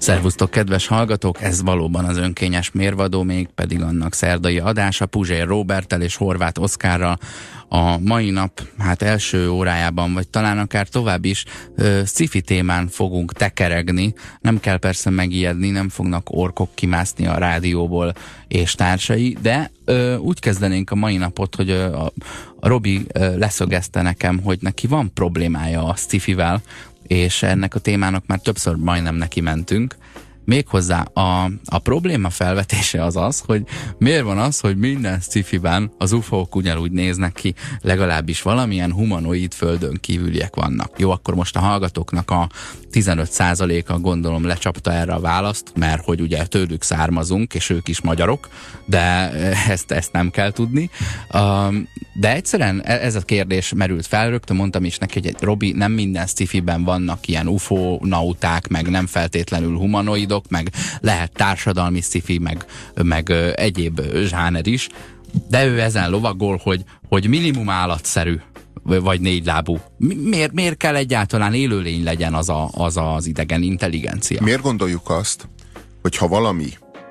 Szervusztok, kedves hallgatók! Ez valóban az önkényes mérvadó, még pedig annak szerdai adása Puzsér Róberttel és Horváth Oszkárral. A mai nap első órájában, vagy talán akár tovább is sci-fi témán fogunk tekeregni. Nem kell persze megijedni, nem fognak orkok kimászni a rádióból és társai, de úgy kezdenénk a mai napot, hogy a Robi leszögezte nekem, hogy neki van problémája a sci-fivel, és ennek a témának már többször majdnem neki mentünk. Méghozzá a probléma felvetése az, hogy miért van az, hogy minden sci-fiben az UFO-k ugyanúgy néznek ki, legalábbis valamilyen humanoid földön kívüliek vannak. Jó, akkor most a hallgatóknak a 15%-a gondolom lecsapta erre a választ, mert hogy ugye tőlük származunk, és ők is magyarok, de ezt nem kell tudni. De egyszerűen ez a kérdés merült fel, rögtön mondtam is neki, hogy Robi, nem minden sci-fiben vannak ilyen UFO-nauták, meg nem feltétlenül humanoidok, meg lehet társadalmi sci-fi, meg egyéb zsáner is, de ő ezen lovagol, hogy minimum állatszerű, vagy négylábú. Miért kell egyáltalán élőlény legyen az idegen intelligencia? Miért gondoljuk azt, hogy ha valami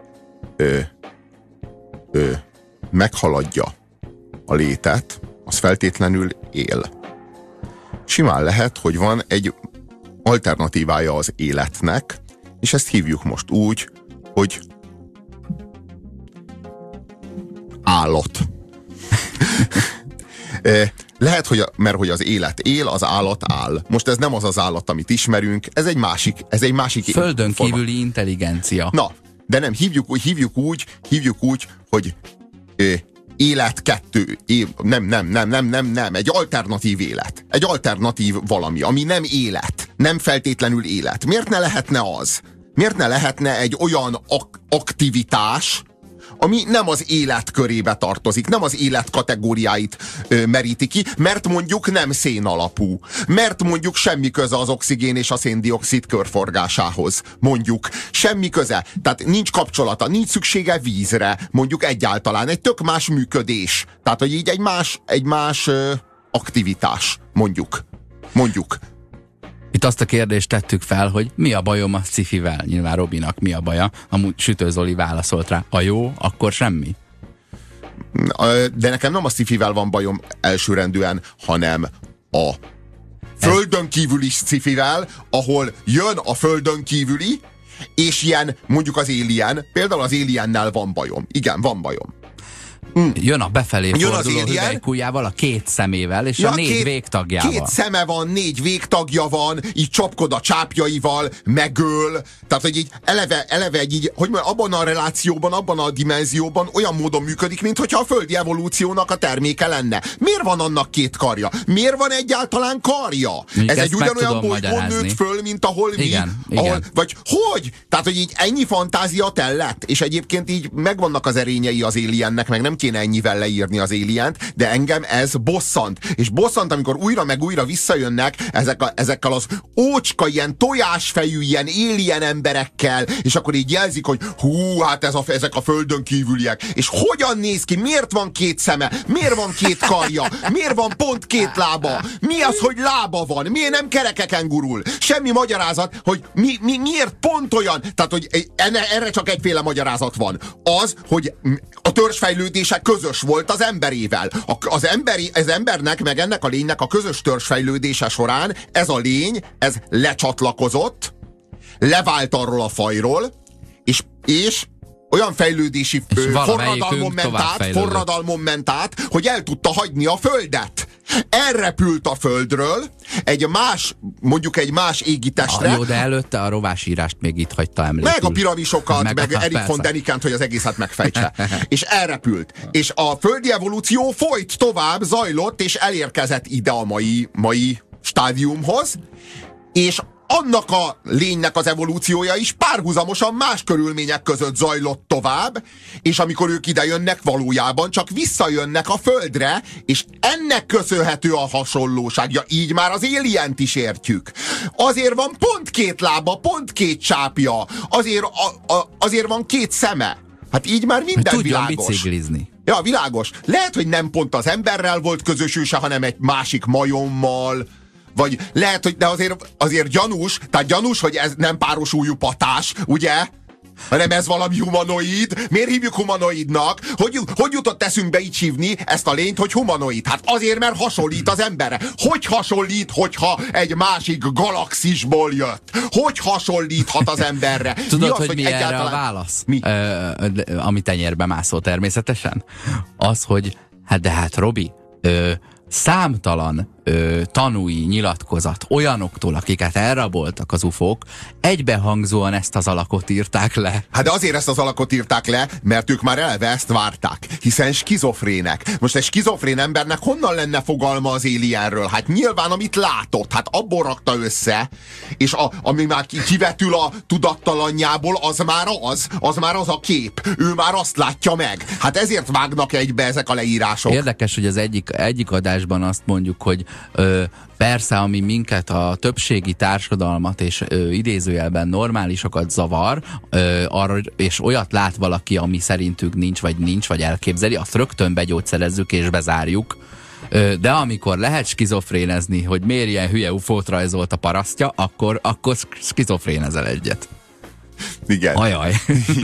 meghaladja a létet, az feltétlenül él? Simán lehet, hogy van egy alternatívája az életnek, és ezt hívjuk most úgy, hogy állat. Lehet, mert hogy az élet él, az állat áll. Most ez nem az az állat, amit ismerünk, ez egy másik földön kívüli intelligencia. Na, de nem, hívjuk úgy, hogy élet 2, nem, egy alternatív élet. Egy alternatív valami, ami nem élet, nem feltétlenül élet. Miért ne lehetne az? Miért ne lehetne egy olyan aktivitás, ami nem az élet körébe tartozik, nem az élet kategóriáit meríti ki, mert mondjuk nem szén alapú, mert mondjuk semmi köze az oxigén és a széndioxid körforgásához, mondjuk semmi köze, tehát nincs kapcsolata, nincs szüksége vízre, mondjuk egyáltalán, egy tök más működés, tehát hogy így egy más aktivitás, mondjuk. Itt azt a kérdést tettük fel, hogy mi a bajom a sci-fivel? Nyilván Robinak mi a baja? Amúgy Sütő Zoli válaszolt rá, a jó, akkor semmi. De nekem nem a sci-fivel van bajom elsőrendűen, hanem a földön kívüli sci-fivel, ahol jön a földön kívüli, és ilyen, mondjuk az Alien, például az Aliennel van bajom. Igen, van bajom. Jön a befelé forduló hüvelykujjával, a 2 szemével, és a 4 végtagjával. 2 szeme van, 4 végtagja van, így csapkod a csápjaival, megöl. Tehát, hogy így eleve így, hogy abban a relációban, abban a dimenzióban olyan módon működik, mintha a földi evolúciónak a terméke lenne. Miért van annak 2 karja? Miért van egyáltalán karja? Ez egy ugyanolyan bolygón nőtt föl, mint ahol igen, mi. Igen. Vagy hogy? Tehát, hogy így ennyi fantázia tellett, és egyébként így megvannak az erényei az Aliennek, meg nem kéne ennyivel leírni az Alient, de engem ez bosszant. És bosszant, amikor újra meg újra visszajönnek ezekkel az ócska, ilyen tojásfejű, ilyen alien emberekkel, és akkor így jelzik, hogy hú, hát ezek a földön kívüliek. És hogyan néz ki? Miért van 2 szeme? Miért van 2 karja? Miért van pont 2 lába? Mi az, hogy lába van? Miért nem kerekeken gurul? Semmi magyarázat, hogy miért pont olyan? Tehát, hogy erre csak egyféle magyarázat van. Az, hogy a törzsfejlődése közös volt az emberével. Az embernek, meg ennek a lénynek a közös törzsfejlődése során ez a lény, ez lecsatlakozott, levált arról a fajról, és olyan fejlődési forradalmon ment át, hogy el tudta hagyni a Földet. Elrepült a Földről mondjuk egy más égitestre. Jó, de előtte a rovásírást még itt hagyta emlékül. Meg a piramisokat, meg Erik von Denikent, hogy az egészet megfejtse. És elrepült. És a földi evolúció folyt tovább, zajlott, és elérkezett ide a mai stádiumhoz, és annak a lénynek az evolúciója is párhuzamosan más körülmények között zajlott tovább, és amikor ők idejönnek, valójában csak visszajönnek a Földre, és ennek köszönhető a hasonlóságja. Így már az Alient is értjük. Azért van pont 2 lába, pont 2 csápja, azért van 2 szeme. Hát így már minden világos. Biciklizni. Ja, világos. Lehet, hogy nem pont az emberrel volt közös őse, hanem egy másik majommal, Vagy lehet, hogy de azért gyanús, tehát gyanús, hogy ez nem párosúlyú patás, ugye? Hanem ez valami humanoid. Miért hívjuk humanoidnak? Hogy jutott eszünkbe így hívni ezt a lényt, hogy humanoid? Hát azért, mert hasonlít az emberre. Hogy hasonlít, hogyha egy másik galaxisból jött? Hogy hasonlíthat az emberre? Tudod, hogy mi erre a válasz? Mi? Ami tenyérbe mászó természetesen? Az, hogy hát Robi, számtalan tanúi nyilatkozat olyanoktól, akiket elraboltak az ufók, egybehangzóan ezt az alakot írták le. Hát de azért ezt az alakot írták le, mert ők már eleve ezt várták, hiszen skizofrének. Most egy skizofrén embernek honnan lenne fogalma az Alienről? Hát nyilván, amit látott, hát abból rakta össze, és ami már kivetül a tudattalanjából, az már az a kép. Ő már azt látja meg. Hát ezért vágnak egybe ezek a leírások. Érdekes, hogy az egyik adásban azt mondjuk, hogy persze, ami minket, a többségi társadalmat és idézőjelben normálisokat zavar, arra, és olyat lát valaki, ami szerintük nincs, vagy elképzeli, azt rögtön begyógyszerezzük és bezárjuk. De amikor lehet skizofrénezni, hogy miért ilyen hülye ufót rajzolt a parasztja, akkor skizofrénezel egyet. Igen. Ajaj.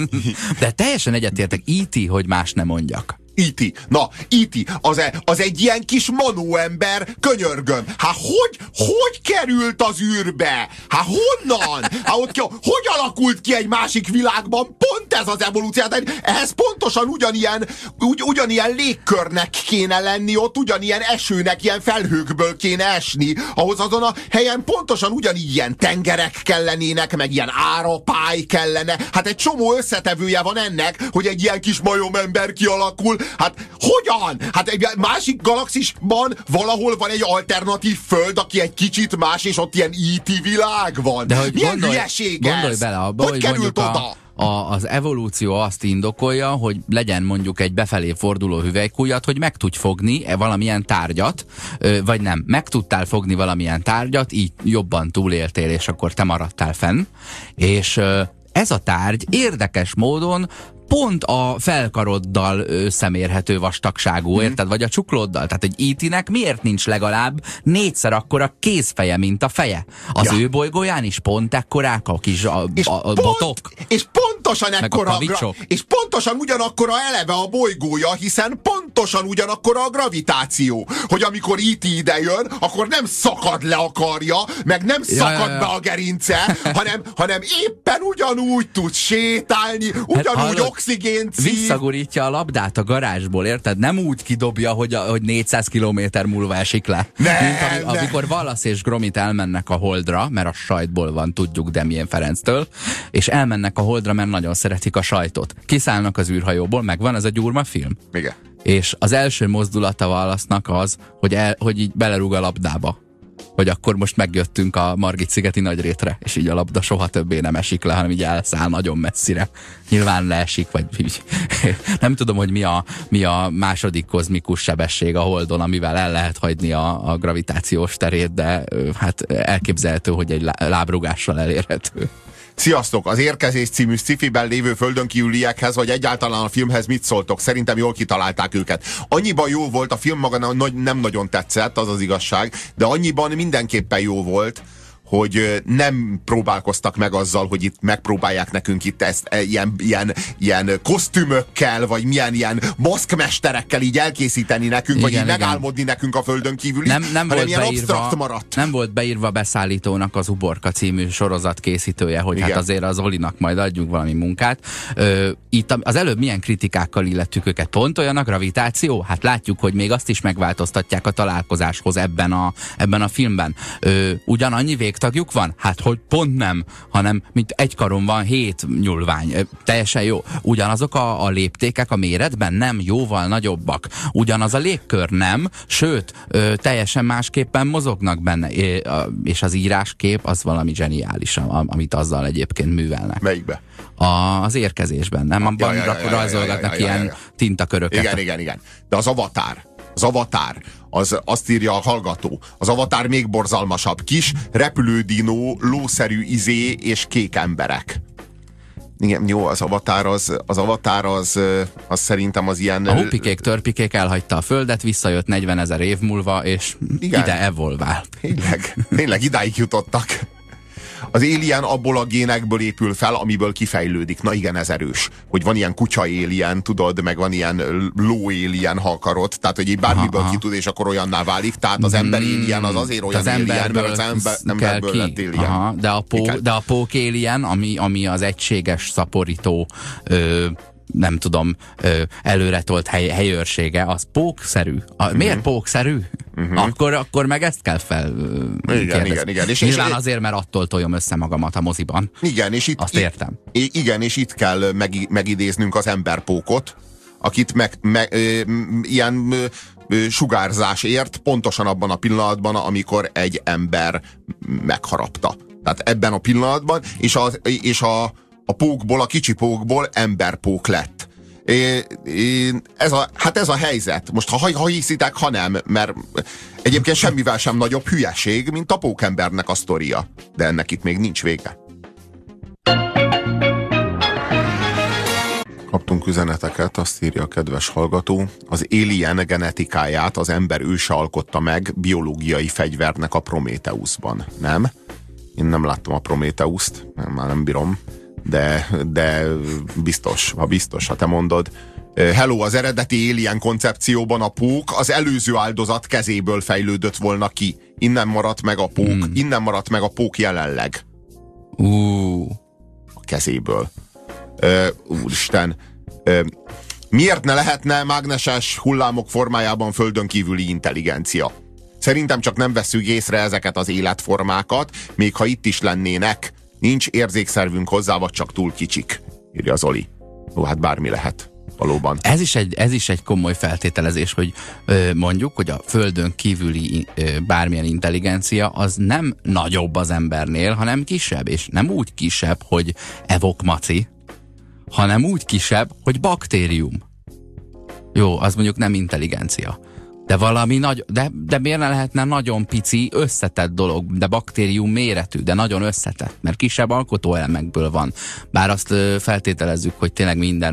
De teljesen egyetértek, E.T., hogy más nem mondjak. E.T. Na, E.T. Az egy ilyen kis manó ember, könyörgöm. Hát hogy került az űrbe? Hát honnan? Hát hogy alakult ki egy másik világban? Pont ez az evolúció. Ehhez pontosan ugyanilyen légkörnek kéne lenni, ott ugyanilyen esőnek, ilyen felhőkből kéne esni. Ahhoz azon a helyen pontosan ugyanígy ilyen tengerek kellenének, meg ilyen árapály kellene. Hát egy csomó összetevője van ennek, hogy egy ilyen kis majomember kialakul. Hát hogyan? Hát egy másik galaxisban valahol van egy alternatív föld, aki egy kicsit más, és ott ilyen E.T. világ van. De hogy milyen hülyeség ez? Gondolj bele abba, hogy került oda? Az evolúció azt indokolja, hogy legyen mondjuk egy befelé forduló hüvelykujjat, hogy meg tudj fogni valamilyen tárgyat, vagy nem, meg tudtál fogni valamilyen tárgyat, így jobban túléltél, és akkor te maradtál fenn. És ez a tárgy érdekes módon pont a felkaroddal összemérhető vastagságú, érted? Vagy a csuklóddal. Tehát egy E.T.-nek miért nincs legalább 4-szer akkora kézfeje, mint a feje? Az ő bolygóján is pont ekkorák a kis botok? És pontosan ekkora és pontosan ugyanakkora eleve a bolygója, hiszen pontosan ugyanakkora a gravitáció. Hogy amikor E.T. ide jön, akkor nem szakad le a karja, meg nem szakad be a gerince, hanem éppen ugyanúgy tud sétálni, ugyanúgy oxigén szív. Visszagurítja a labdát a garázsból, érted? Nem úgy kidobja, hogy 400 kilométer múlva esik le. Amikor Wallace és Gromit elmennek a Holdra, mert a sajtból van, tudjuk Damien Ferenctől, és elmennek a Holdra, mert nagyon szeretik a sajtot. Kiszállnak az űrhajóból, megvan ez a Gyurma film? Igen. És az első mozdulata Wallace-nak az, hogy így belerúg a labdába. Hogy akkor most megjöttünk a Margit-szigeti Nagyrétre, és így a labda soha többé nem esik le, hanem így elszáll nagyon messzire. Nyilván leesik, vagy így. Nem tudom, hogy mi a második kozmikus sebesség a Holdon, amivel el lehet hagyni a gravitációs terét, de hát elképzelhető, hogy egy lábrugással elérhető. Sziasztok! Az Érkezés című sci-fiben lévő földönkívüliekhez, vagy egyáltalán a filmhez mit szóltok? Szerintem jól kitalálták őket. Annyiban jó volt, a film maga nem nagyon tetszett, az az igazság, de annyiban mindenképpen jó volt, hogy nem próbálkoztak meg azzal, hogy itt megpróbálják nekünk itt ezt ilyen kosztümökkel, vagy milyen ilyen maszkmesterekkel így elkészíteni nekünk, igen, vagy így megálmodni nekünk a földön kívül, nem volt ilyen absztrakt maradt. Nem volt beírva beszállítónak az Uborka című sorozat készítője, hogy igen, hát azért az Olinak majd adjunk valami munkát. Itt az előbb milyen kritikákkal illettük őket? Pont olyan a gravitáció? Hát látjuk, hogy még azt is megváltoztatják a találkozáshoz ebben a filmben. Ugyanannyi végtagjuk van? Hát, hogy pont nem, hanem mint egy karon van 7 nyúlvány. Teljesen jó. Ugyanazok a léptékek a méretben? Nem, jóval nagyobbak. Ugyanaz a légkör? Nem, sőt, teljesen másképpen mozognak benne. És az íráskép az valami zseniális, amit azzal egyébként művelnek. Melyikbe? Az Érkezésben, nem? Abban rajzolgatnak ilyen tintaköröket. Igen. De az Avatar, azt írja a hallgató. Az Avatar még borzalmasabb. Kis repülődinó, lószerű izé és kék emberek. Igen, jó, az Avatar az szerintem az ilyen... A hupikék, törpikék elhagyta a földet, visszajött 40 000 év múlva, és igen, ide evolvál. Tényleg idáig jutottak. Az Alien abból a génekből épül fel, amiből kifejlődik. Na igen, ez erős. Hogy van ilyen kutya Alien, tudod, meg van ilyen ló Alien, ha akarod. Tehát, hogy egy bármiből ki tud, és akkor olyanná válik. Tehát az ember Alien az azért olyan Alien, mert az emberből lett Alien. Aha, de a pók Alien, ami az egységes szaporító nem tudom, előretolt helyőrsége, az pókszerű. Miért pókszerű? Akkor meg ezt kell igen. És nyilván azért, mert attól toljom össze magamat a moziban. Igen, és itt, azt értem. Igen, és itt kell megidéznünk az emberpókot, akit ilyen sugárzás ért pontosan abban a pillanatban, amikor egy ember megharapta. Tehát ebben a pillanatban, és a pókból, a kicsi pókból emberpók lett. Ez a helyzet. Most ha hiszitek, ha nem, mert egyébként semmivel sem nagyobb hülyeség, mint a pókembernek a sztoria. De ennek itt még nincs vége. Kaptunk üzeneteket, azt írja a kedves hallgató. Az Alien genetikáját az ember őse alkotta meg biológiai fegyvernek a Prometheusban. Nem? Én nem láttam a Prometheust, már nem bírom. De biztos, ha te mondod. Hello, az eredeti Alien koncepcióban a pók az előző áldozat kezéből fejlődött volna ki. Innen maradt meg a pók jelenleg. A kezéből. Úristen. Miért ne lehetne mágneses hullámok formájában földön kívüli intelligencia? Szerintem csak nem vesszük észre ezeket az életformákat, még ha itt is lennének. Nincs érzékszervünk hozzá, vagy csak túl kicsik, írja Zoli. Ó, hát bármi lehet, valóban. Ez is egy komoly feltételezés, hogy mondjuk, hogy a földön kívüli bármilyen intelligencia az nem nagyobb az embernél, hanem kisebb, és nem úgy kisebb, hogy evokmaci, hanem úgy kisebb, hogy baktérium. Jó, az mondjuk nem intelligencia. De valami nagy, de miért ne lehetne nagyon pici, összetett dolog, de baktérium méretű, de nagyon összetett, mert kisebb alkotóelemekből van. Bár azt feltételezzük, hogy tényleg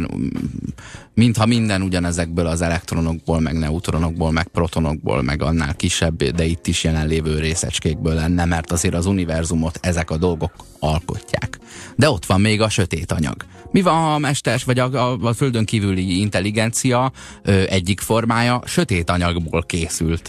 mintha minden ugyanezekből az elektronokból, meg neutronokból, meg protonokból, meg annál kisebb, de itt is jelenlévő részecskékből lenne, mert azért az univerzumot ezek a dolgok alkotják. De ott van még a sötét anyag. Mi van, ha a mesters vagy a földön kívüli intelligencia egyik formája sötét anyagból készült?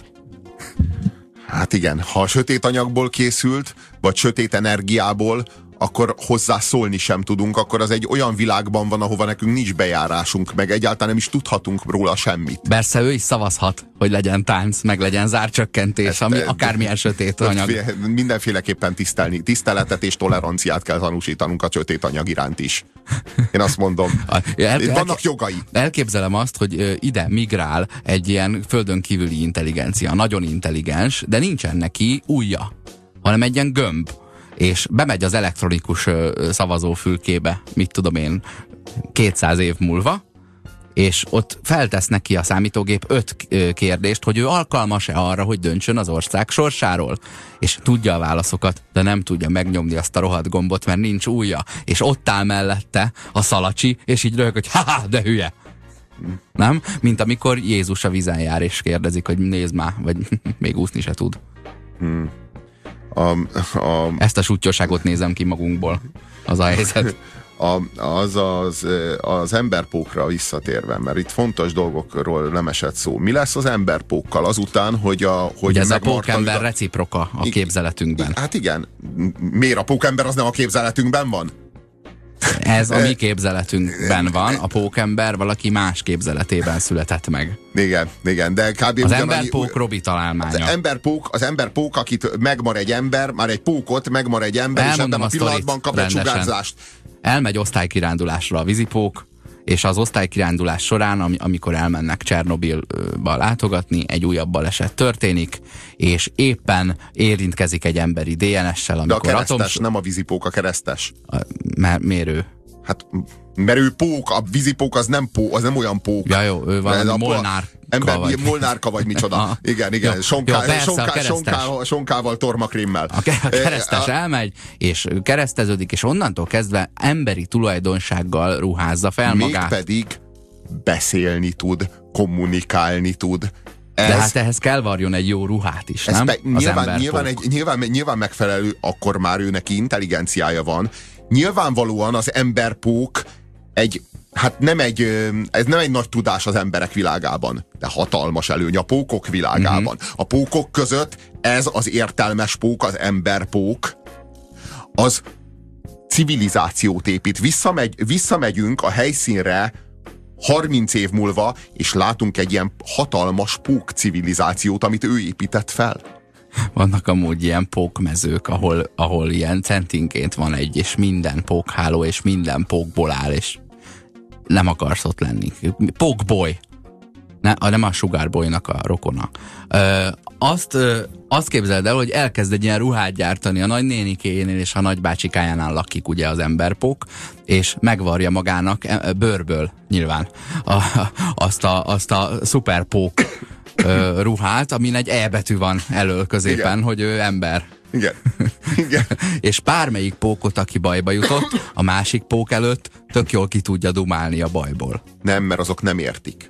Hát igen, ha a sötét anyagból készült, vagy sötét energiából, akkor hozzá szólni sem tudunk, akkor az egy olyan világban van, ahova nekünk nincs bejárásunk, meg egyáltalán nem is tudhatunk róla semmit. Persze ő is szavazhat, hogy legyen tánc, meg legyen zárcsökkentés, ami akármilyen sötét anyag. Mindenféleképpen tiszteletet és toleranciát kell tanúsítanunk a sötét anyag iránt is. Én azt mondom, vannak jogai. Elképzelem azt, hogy ide migrál egy ilyen földön kívüli intelligencia, nagyon intelligens, de nincsen neki ujja, hanem egy ilyen gömb. És bemegy az elektronikus szavazófülkébe, mit tudom én, 200 év múlva, és ott feltesz neki a számítógép 5 kérdést, hogy ő alkalmas-e arra, hogy döntsön az ország sorsáról. És tudja a válaszokat, de nem tudja megnyomni azt a rohadt gombot, mert nincs ujja. És ott áll mellette a szalacsi, és így röhög, hogy haha, de hülye. Nem? Mint amikor Jézus a vízen jár, és kérdezik, hogy nézd már, vagy még úszni se tud. Ezt a suttyoságot nézem ki magunkból. Az a helyzet. Az emberpókra visszatérve, mert itt fontos dolgokról nem esett szó. Mi lesz az emberpókkal azután, hogy ez a pókember reciproka a képzeletünkben. Hát igen. Miért a pókember az nem a képzeletünkben van? Ez a mi képzeletünkben van, a pókember valaki más képzeletében született meg. Igen, de kb. Az emberpók Robi találmánya. Az emberpók, akit megmar egy ember, már egy pókot megmar egy ember, elmondom, és ebben a pillanatban kap egy sugárzást. Elmegy osztálykirándulásra a vízipók, és az osztálykirándulás során, amikor elmennek Csernobilba látogatni, egy újabb baleset történik, és éppen érintkezik egy emberi DNS-sel, amikor de a keresztes, nem a vízipók, a keresztes. Miért ő? Hát, mert ő pók, a vízipók az nem olyan pók. Ja jó, ő valami Molnárka vagy micsoda. Igen. Sonkával, tormakrémmel. A keresztes elmegy, és kereszteződik, és onnantól kezdve emberi tulajdonsággal ruházza fel magát. Mégpedig beszélni tud, kommunikálni tud. De hát ehhez kell varjon egy jó ruhát is, nem? Nyilván megfelelő, akkor már ő neki intelligenciája van. Nyilvánvalóan az emberpók ez nem egy nagy tudás az emberek világában, de hatalmas előny a pókok világában. A pókok között ez az értelmes pók, az emberpók, az civilizációt épít. Visszamegyünk a helyszínre 30 év múlva, és látunk egy ilyen hatalmas pók civilizációt, amit ő épített fel. Vannak amúgy ilyen pókmezők, ahol ilyen centinként van egy, és minden pókháló, és minden pókból áll, és nem akarsz ott lenni. Pókboy. Nem a Sugar Boy-nak a rokona. Azt képzeld el, hogy elkezd egy ilyen ruhát gyártani a nagynénikéjénél, és a nagybácsikájánál lakik ugye az emberpók, és megvarja magának bőrből nyilván azt a szuperpók ruhát, amin egy E betű van elől középen, igen, hogy ő ember. Igen. És bármelyik pókot, aki bajba jutott, a másik pók előtt tök jól ki tudja dumálni a bajból. Nem, mert azok nem értik.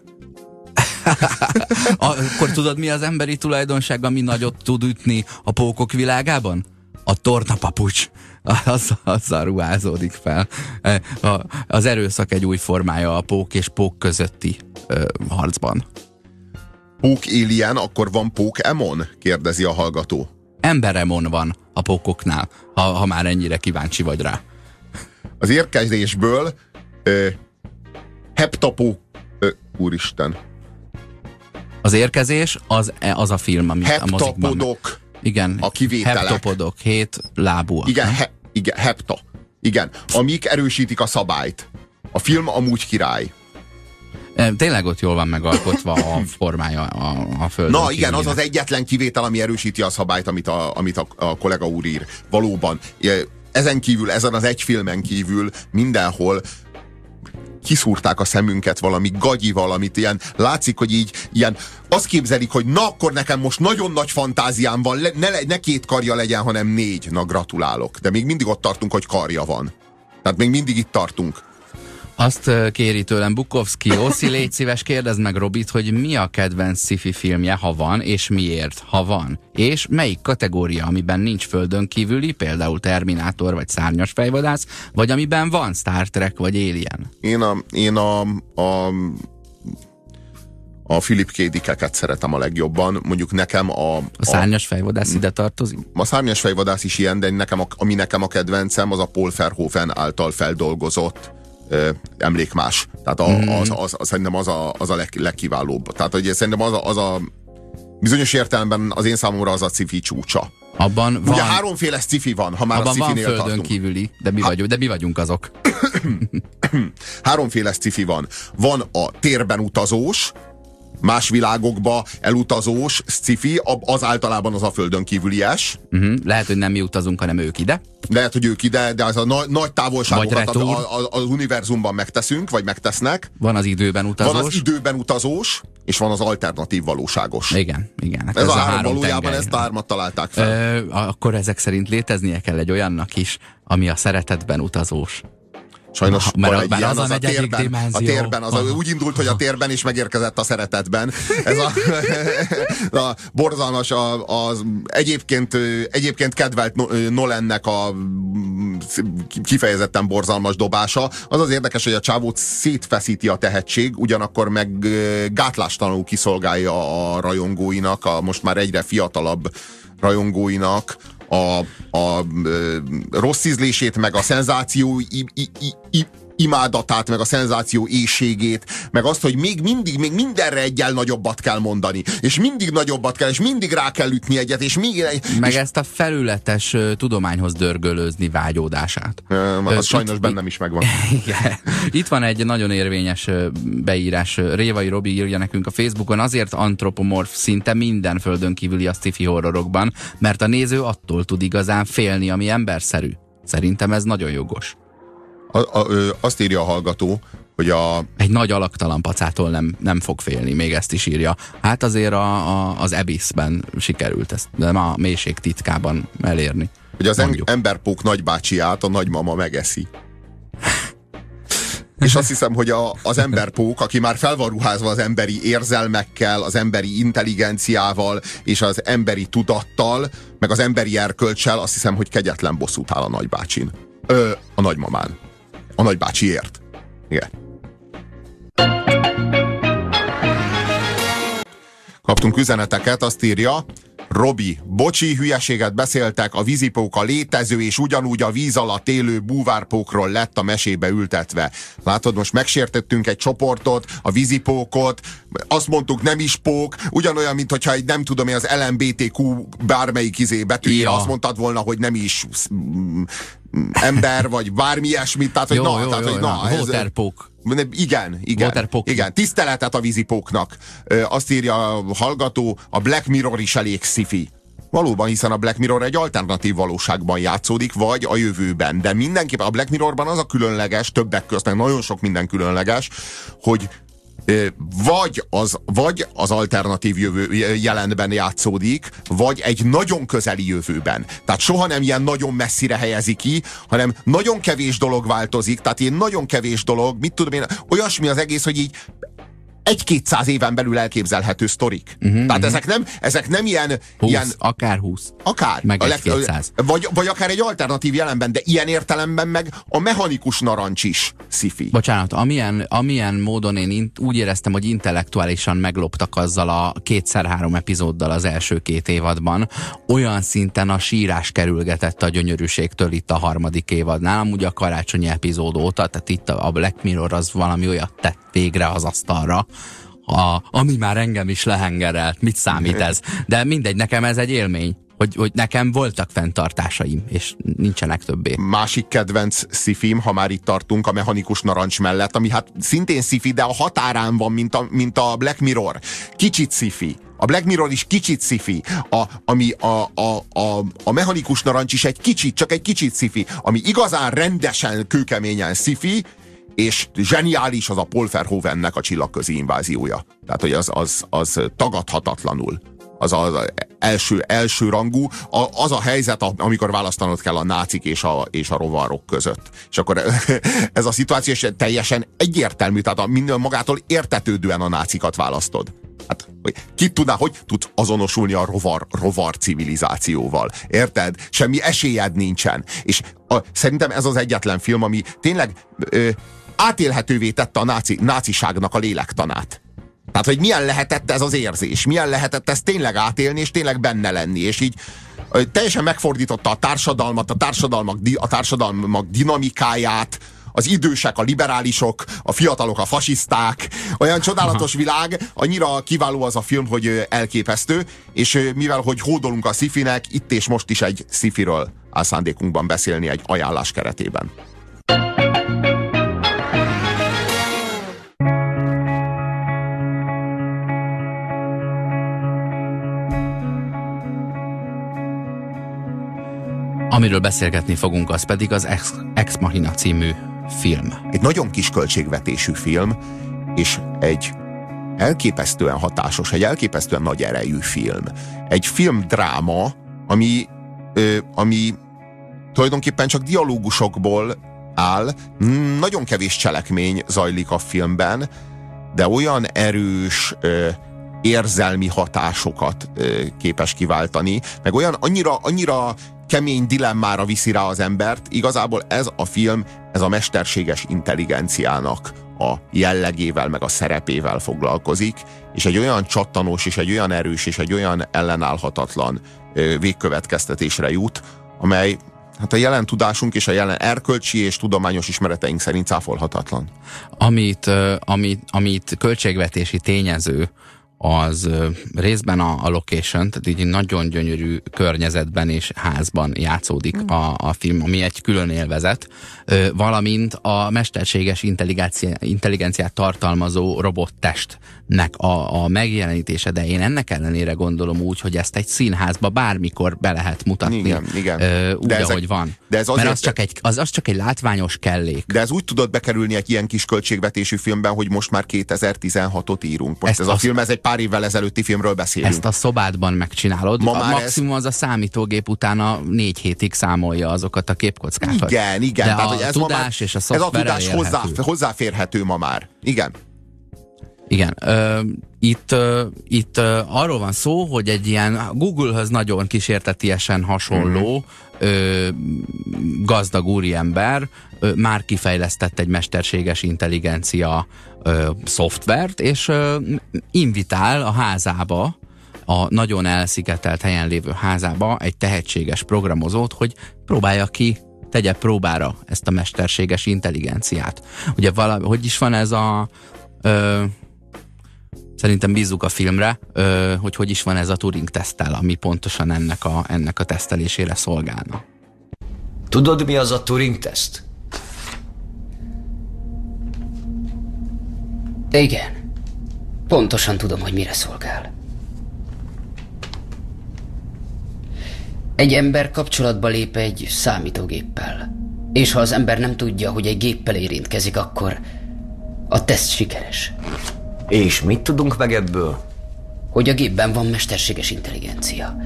Akkor tudod, mi az emberi tulajdonság, ami nagyot tud ütni a pókok világában? A tornapapucs. Azzal ruházódik fel. Az erőszak egy új formája a pók és pók közötti harcban. Pók alien, akkor van Pokémon? Kérdezi a hallgató. Emberemon van a pókoknál, ha már ennyire kíváncsi vagy rá. Az érkezésből heptapó... úristen. Az érkezés az a film, amit a mozikban... Heptapodok. Igen, a kivételek. Heptapodok, 7 lábúak. Igen, hepta. Igen, amik erősítik a szabályt. A film amúgy király. Tényleg ott jól van megalkotva a formája a földön. Na igen, az az egyetlen kivétel, ami erősíti a szabályt, amit a kollega úr ír. Valóban. Ezen kívül, ezen az egy filmen kívül mindenhol kiszúrták a szemünket valami gagyival, amit ilyen, látszik, hogy így ilyen, azt képzelik, hogy na akkor nekem most nagyon nagy fantáziám van, ne 2 karja legyen, hanem 4. Na gratulálok. De még mindig ott tartunk, hogy karja van. Tehát még mindig itt tartunk. Azt kéri tőlem Bukowski, Oszi, légy szíves, kérdezd meg Robit, hogy mi a kedvenc sci-fi filmje, ha van, és miért, ha van. És melyik kategória, amiben nincs földön kívüli, például Terminátor, vagy Szárnyas fejvadász, vagy amiben van Star Trek, vagy Alien? Én a Philip K. Dickeket szeretem a legjobban. Mondjuk nekem a Szárnyas fejvadász ide tartozik? A Szárnyas fejvadász is ilyen, de ami nekem a kedvencem, az a Paul Verhoeven által feldolgozott emlékmás. Tehát szerintem az a legkiválóbb. Tehát hogy szerintem az a bizonyos értelemben az én számomra az a sci-fi csúcsa. Abban van, ugye 3-féle sci-fi van, ha már abban a sci-finél van földön tartunk. kívüli, de mi vagyunk azok. 3-féle sci-fi van. Van a térben utazós, más világokba elutazós sci-fi, az általában az a földön kívülies. Lehet, hogy nem mi utazunk, hanem ők ide. Lehet, hogy ők ide, de az a nagy távolságokat az univerzumban megteszünk, vagy megtesznek. Van az időben utazós. Van az időben utazós, és van az alternatív valóságos. Igen. Hát ez a három valójában tenger. Ezt a 3-at találták fel. Akkor ezek szerint léteznie kell egy olyannak is, ami a szeretetben utazós. Sajnos van egy ilyen, az a térben, úgy indult, hogy a térben is megérkezett a szeretetben. Ez a borzalmas, az egyébként kedvelt Nolannek a kifejezetten borzalmas dobása. Az érdekes, hogy a csávót szétfeszíti a tehetség, ugyanakkor meg gátlástalanul kiszolgálja a rajongóinak, a most már egyre fiatalabb rajongóinak a rossz ízlését, meg a szenzáció imádatát, meg a szenzáció éhségét, meg azt, hogy még mindenre egyel nagyobbat kell mondani, és mindig nagyobbat kell, és mindig rá kell ütni egyet, és meg ezt a felületes tudományhoz dörgölőzni vágyódását. Az sajnos bennem is megvan. Itt van egy nagyon érvényes beírás. Révai Robi írja nekünk a Facebookon, azért antropomorf szinte minden földön kívüli a sci-fi horrorokban, mert a néző attól tud igazán félni, ami emberszerű. Szerintem ez nagyon jogos. Azt írja a hallgató, Egy nagy alaktalan pacától nem fog félni, még ezt is írja. Hát azért az Abyssben sikerült ezt, de ma a mélység titkában elérni. Hogy az emberpók nagybácsiát a nagymama megeszi. És azt hiszem, hogy az emberpók, aki már fel van ruházva az emberi érzelmekkel, az emberi intelligenciával, és az emberi tudattal, meg az emberi erkölccsel, azt hiszem, hogy kegyetlen bosszút áll a nagybácsin. A nagymamán. A nagybácsiért. Igen. Kaptunk üzeneteket, azt írja: Robi, bocsi, hülyeséget beszéltek, a vízipók a létező és ugyanúgy a víz alatt élő búvárpókról lett a mesébe ültetve. Látod, most megsértettünk egy csoportot, a vízipókot, azt mondtuk, nem is pók, ugyanolyan, mint hogyha egy, nem tudom én, az LMBTQ bármelyik betűje, azt mondtad volna, hogy nem is ember, vagy bármi ilyesmit. Tehát, hogy Waterpók. Igen. Tiszteletet a vízipóknak. Azt írja a hallgató, a Black Mirror is elég sci-fi. Valóban, hiszen a Black Mirror egy alternatív valóságban játszódik, vagy a jövőben. De mindenképpen a Black Mirrorban az a különleges, többek között nagyon sok minden különleges, hogy vagy az alternatív jelenben játszódik, vagy egy nagyon közeli jövőben. Tehát soha nem ilyen nagyon messzire helyezi ki, hanem nagyon kevés dolog változik, tehát ilyen nagyon kevés dolog, mit tudom én, olyasmi az egész, hogy így 1-200 éven belül elképzelhető sztorik. Tehát ezek nem ilyen... 20, ilyen, akár 20. Akár. Meg 200. Vagy akár egy alternatív jelenben, de ilyen értelemben meg a mechanikus narancs is sci-fi. Bocsánat, amilyen módon én úgy éreztem, hogy intellektuálisan megloptak azzal a 2x3 epizóddal az első 2 évadban, olyan szinten a sírás kerülgetett a gyönyörűségtől itt a 3. évadnál, amúgy a karácsonyi epizód óta, tehát itt a Black Mirror az valami olyat tett végre az asztalra, ami már engem is lehengerelt. Mit számít ez? De mindegy, nekem ez egy élmény, hogy nekem voltak fenntartásaim, és nincsenek többé. Másik kedvenc sci-fim, ha már itt tartunk, a mechanikus narancs mellett, ami hát szintén sci-fi, de a határán van, mint a Black Mirror. Kicsit sci-fi. A Black Mirror is kicsit sci-fi. A mechanikus narancs is csak egy kicsit sci-fi. Ami igazán rendesen, kőkeményen sci-fi, és zseniális, az a Paul Verhoevennek a Csillagközi inváziója. Tehát, hogy az tagadhatatlanul. Az első rangú. Az a helyzet, amikor választanod kell a nácik és a rovarok között. És akkor ez a szituáció teljesen egyértelmű, tehát minden magától értetődően a nácikat választod. Hát, ki tudná, hogy tud azonosulni a rovar civilizációval? Érted? Semmi esélyed nincsen. És szerintem ez az egyetlen film, ami tényleg átélhetővé tette a náciságnak a lélektanát. Tehát, hogy milyen lehetett ez az érzés, milyen lehetett ez tényleg átélni, és tényleg benne lenni, és így teljesen megfordította a társadalmat, a társadalmak dinamikáját, az idősek, a liberálisok, a fiatalok, a fasiszták, olyan csodálatos világ, annyira kiváló az a film, hogy elképesztő, és mivel, hogy hódolunk a sci-finek, itt és most is egy sci-firől áll szándékunkban beszélni egy ajánlás keretében. Amiről beszélgetni fogunk, az pedig az Ex Machina című film. Egy nagyon kis költségvetésű film, és egy elképesztően hatásos, egy elképesztően nagy erejű film. Egy filmdráma, ami tulajdonképpen csak dialógusokból áll, nagyon kevés cselekmény zajlik a filmben, de olyan erős érzelmi hatásokat képes kiváltani, meg olyan annyira kemény dilemmára viszi rá az embert. Igazából ez a film, ez a mesterséges intelligenciának a jellegével, meg a szerepével foglalkozik, és egy olyan csattanós, és egy olyan erős, és egy olyan ellenállhatatlan végkövetkeztetésre jut, amely hát a jelen tudásunk és a jelen erkölcsi és tudományos ismereteink szerint cáfolhatatlan. Amit költségvetési tényező, az részben a location, tehát így egy nagyon gyönyörű környezetben és házban játszódik a film, ami egy külön élvezet, valamint a mesterséges intelligenciát tartalmazó robottestnek a megjelenítése, de én ennek ellenére gondolom úgy, hogy ezt egy színházba bármikor be lehet mutatni. Igen. Úgy, ahogy van. De ez mert az csak egy látványos kellék. De ez úgy tudott bekerülni egy ilyen kis költségvetésű filmben, hogy most már 2016-ot írunk. Most ez a film, ez egy pár évvel ezelőtti filmről beszélünk. Ezt a szobádban megcsinálod. Maximum az a számítógép utána 4 hétig számolja azokat a képkockákat. Igen. De tehát, hogy ez tudás és a szoftver hozzáférhető ma már. Igen. Igen. Itt arról van szó, hogy egy ilyen Google-höz nagyon kísértetiesen hasonló gazdag úriember már kifejlesztett egy mesterséges intelligencia szoftvert, és invitál a házába, a nagyon elszigetelt helyen lévő házába egy tehetséges programozót, hogy próbálja ki, tegye próbára ezt a mesterséges intelligenciát. Ugye hogy is van ez a... Szerintem bízzuk a filmre, hogy is van ez a Turing-teszttel, ami pontosan ennek a tesztelésére szolgálna. Tudod, mi az a Turing-teszt? Igen. Pontosan tudom, hogy mire szolgál. Egy ember kapcsolatba lép egy számítógéppel, és ha az ember nem tudja, hogy egy géppel érintkezik, akkor a teszt sikeres. És mit tudunk meg ebből? Hogy a gépben van mesterséges intelligencia.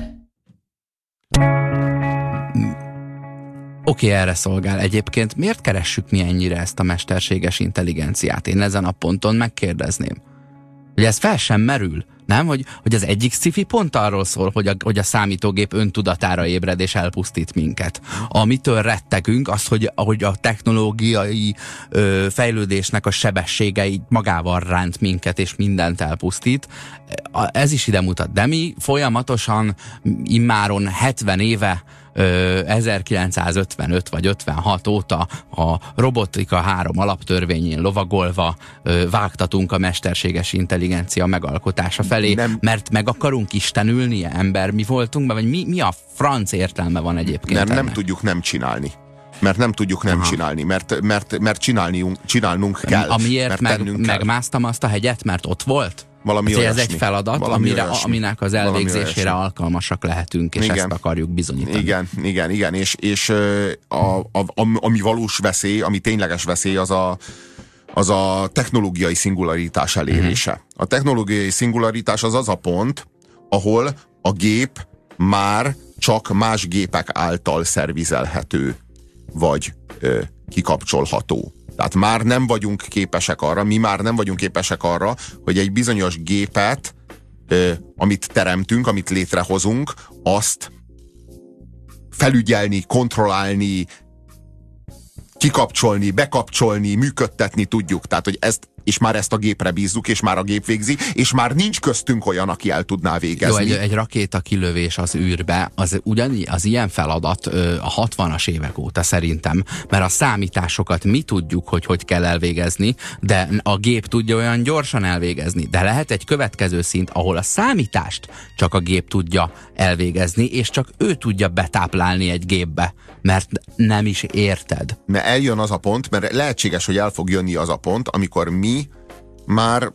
Oké, erre szolgál. Egyébként miért keressük mi ennyire ezt a mesterséges intelligenciát? Én ezen a ponton megkérdezném. Ugye ez fel sem merül, nem? Hogy az egyik sci-fi pont arról szól, hogy a számítógép öntudatára ébred és elpusztít minket. Amitől rettegünk, az, hogy a technológiai fejlődésnek a sebességei magával ránt minket, és mindent elpusztít. Ez is ide mutat. De mi folyamatosan immáron 70 éve 1955 vagy 56 óta a robotika 3 alaptörvényén lovagolva vágtatunk a mesterséges intelligencia megalkotása felé, mert meg akarunk istenülni, ember mi voltunk, vagy mi a franc értelme van egyébként? Nem tudjuk nem csinálni. Mert nem tudjuk nem csinálni, mert csinálnunk kell. Amiért megmásztam azt a hegyet, mert ott volt? Ez egy feladat, aminek az elvégzésére alkalmasak lehetünk, és ezt akarjuk bizonyítani. Igen. És ami valós veszély, ami tényleges veszély, az a technológiai szingularitás elérése. A technológiai szingularitás az a pont, ahol a gép már csak más gépek által szervizelhető, vagy kikapcsolható. Tehát már nem vagyunk képesek arra, hogy egy bizonyos gépet, amit teremtünk, amit létrehozunk, azt felügyelni, kontrollálni, kikapcsolni, bekapcsolni, működtetni tudjuk. Tehát, hogy és már ezt a gépre bízzuk, és már a gép végzi, és már nincs köztünk olyan, aki el tudná végezni. Jó, egy rakéta kilövés az űrbe, az ilyen feladat a 60-as évek óta szerintem, mert a számításokat mi tudjuk, hogy kell elvégezni, de a gép tudja olyan gyorsan elvégezni. De lehet egy következő szint, ahol a számítást csak a gép tudja elvégezni, és csak ő tudja betáplálni egy gépbe, mert nem is érted. Mert eljön az a pont, mert lehetséges, hogy el fog jönni az a pont, amikor mi már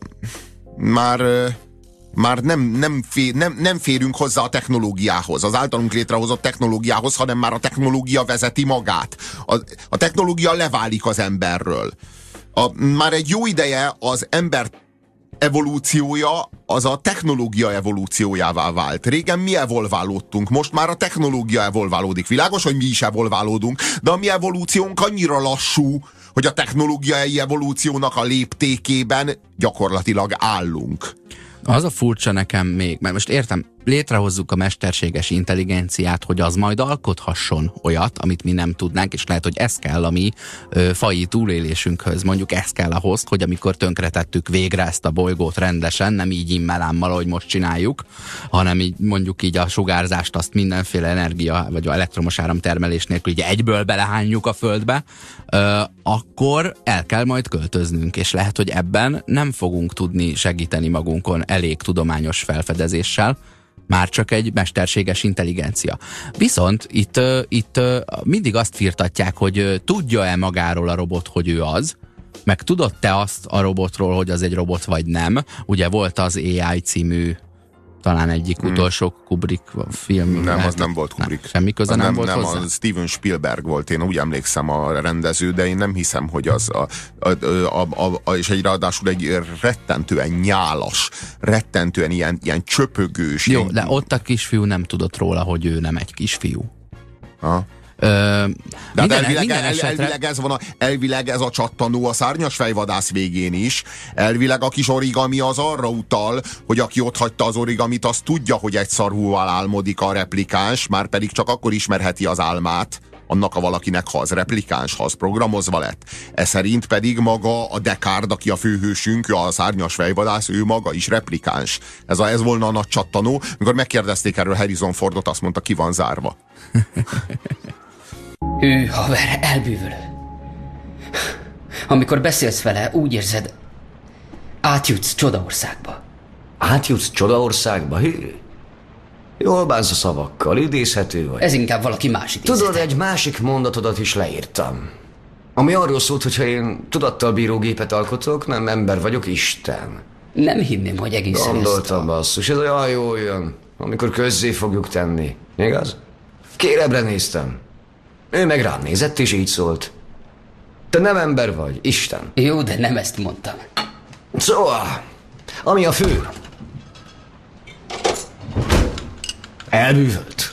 nem férünk hozzá a technológiához, az általunk létrehozott technológiához, hanem már a technológia vezeti magát. A technológia leválik az emberről. Már egy jó ideje az ember evolúciója az a technológia evolúciójává vált. Régen mi evolválódtunk, most már a technológia evolválódik. Világos, hogy mi is evolválódunk, de a mi evolúciónk annyira lassú, hogy a technológiai evolúciónak a léptékében gyakorlatilag állunk. Az a furcsa nekem még, mert most értem, létrehozzuk a mesterséges intelligenciát, hogy az majd alkothasson olyat, amit mi nem tudnánk, és lehet, hogy ez kell a mi faji túlélésünkhöz. Mondjuk ez kell ahhoz, hogy amikor tönkretettük végre ezt a bolygót rendesen, nem így immelámmal, ahogy most csináljuk, hanem így mondjuk így a sugárzást azt mindenféle energia, vagy elektromos áramtermelés nélkül így egyből belehányjuk a földbe, akkor el kell majd költöznünk, és lehet, hogy ebben nem fogunk tudni segíteni magunkon elég tudományos felfedezéssel, már csak egy mesterséges intelligencia. Viszont itt mindig azt firtatják, hogy tudja-e magáról a robot, hogy ő az, meg tudott-e azt a robotról, hogy az egy robot vagy nem. Ugye volt az AI című talán egyik utolsó Kubrick film. Nem, az nem volt Kubrick. Semmi köze nem volt hozzá? Nem, Steven Spielberg volt, én úgy emlékszem a rendező, de én nem hiszem, hogy az és egy ráadásul egy rettentően nyálas, rettentően ilyen csöpögős. Jó, de ott a kisfiú nem tudott róla, hogy ő nem egy kisfiú. De elvileg ez van, elvileg ez a csattanó a szárnyas fejvadász végén is. Elvileg a kis origami az arra utal, hogy aki ott hagyta az origamit, az tudja, hogy egy szarhúval álmodik a replikáns, már pedig csak akkor ismerheti az álmát annak a valakinek, ha az replikáns, ha az programozva lett. Ez szerint pedig maga a Descartes, aki a főhősünk, a szárnyas fejvadász, ő maga is replikáns. Ez volna a nagy csattanó. Mikor megkérdezték erről Harrison Fordot, azt mondta, ki van zárva. Ő, haver, elbűvölő. Amikor beszélsz vele, úgy érzed, átjutsz csodaországba. Átjutsz csodaországba? Jól bánsz a szavakkal, idézhető vagy. Ez inkább valaki más idézete. Tudod, egy másik mondatodat is leírtam. Ami arról szólt, hogyha én tudattal bíró gépet alkotok, nem ember vagyok, Isten. Nem hinném, hogy egészen Gondoltam, basszus, ez olyan jól jön, amikor közzé fogjuk tenni. Igaz? Kérebre néztem. Ő meg rám nézett, és így szólt. Te nem ember vagy, Isten. Jó, de nem ezt mondtam. Szóval, ami a fő. Elbűvölt.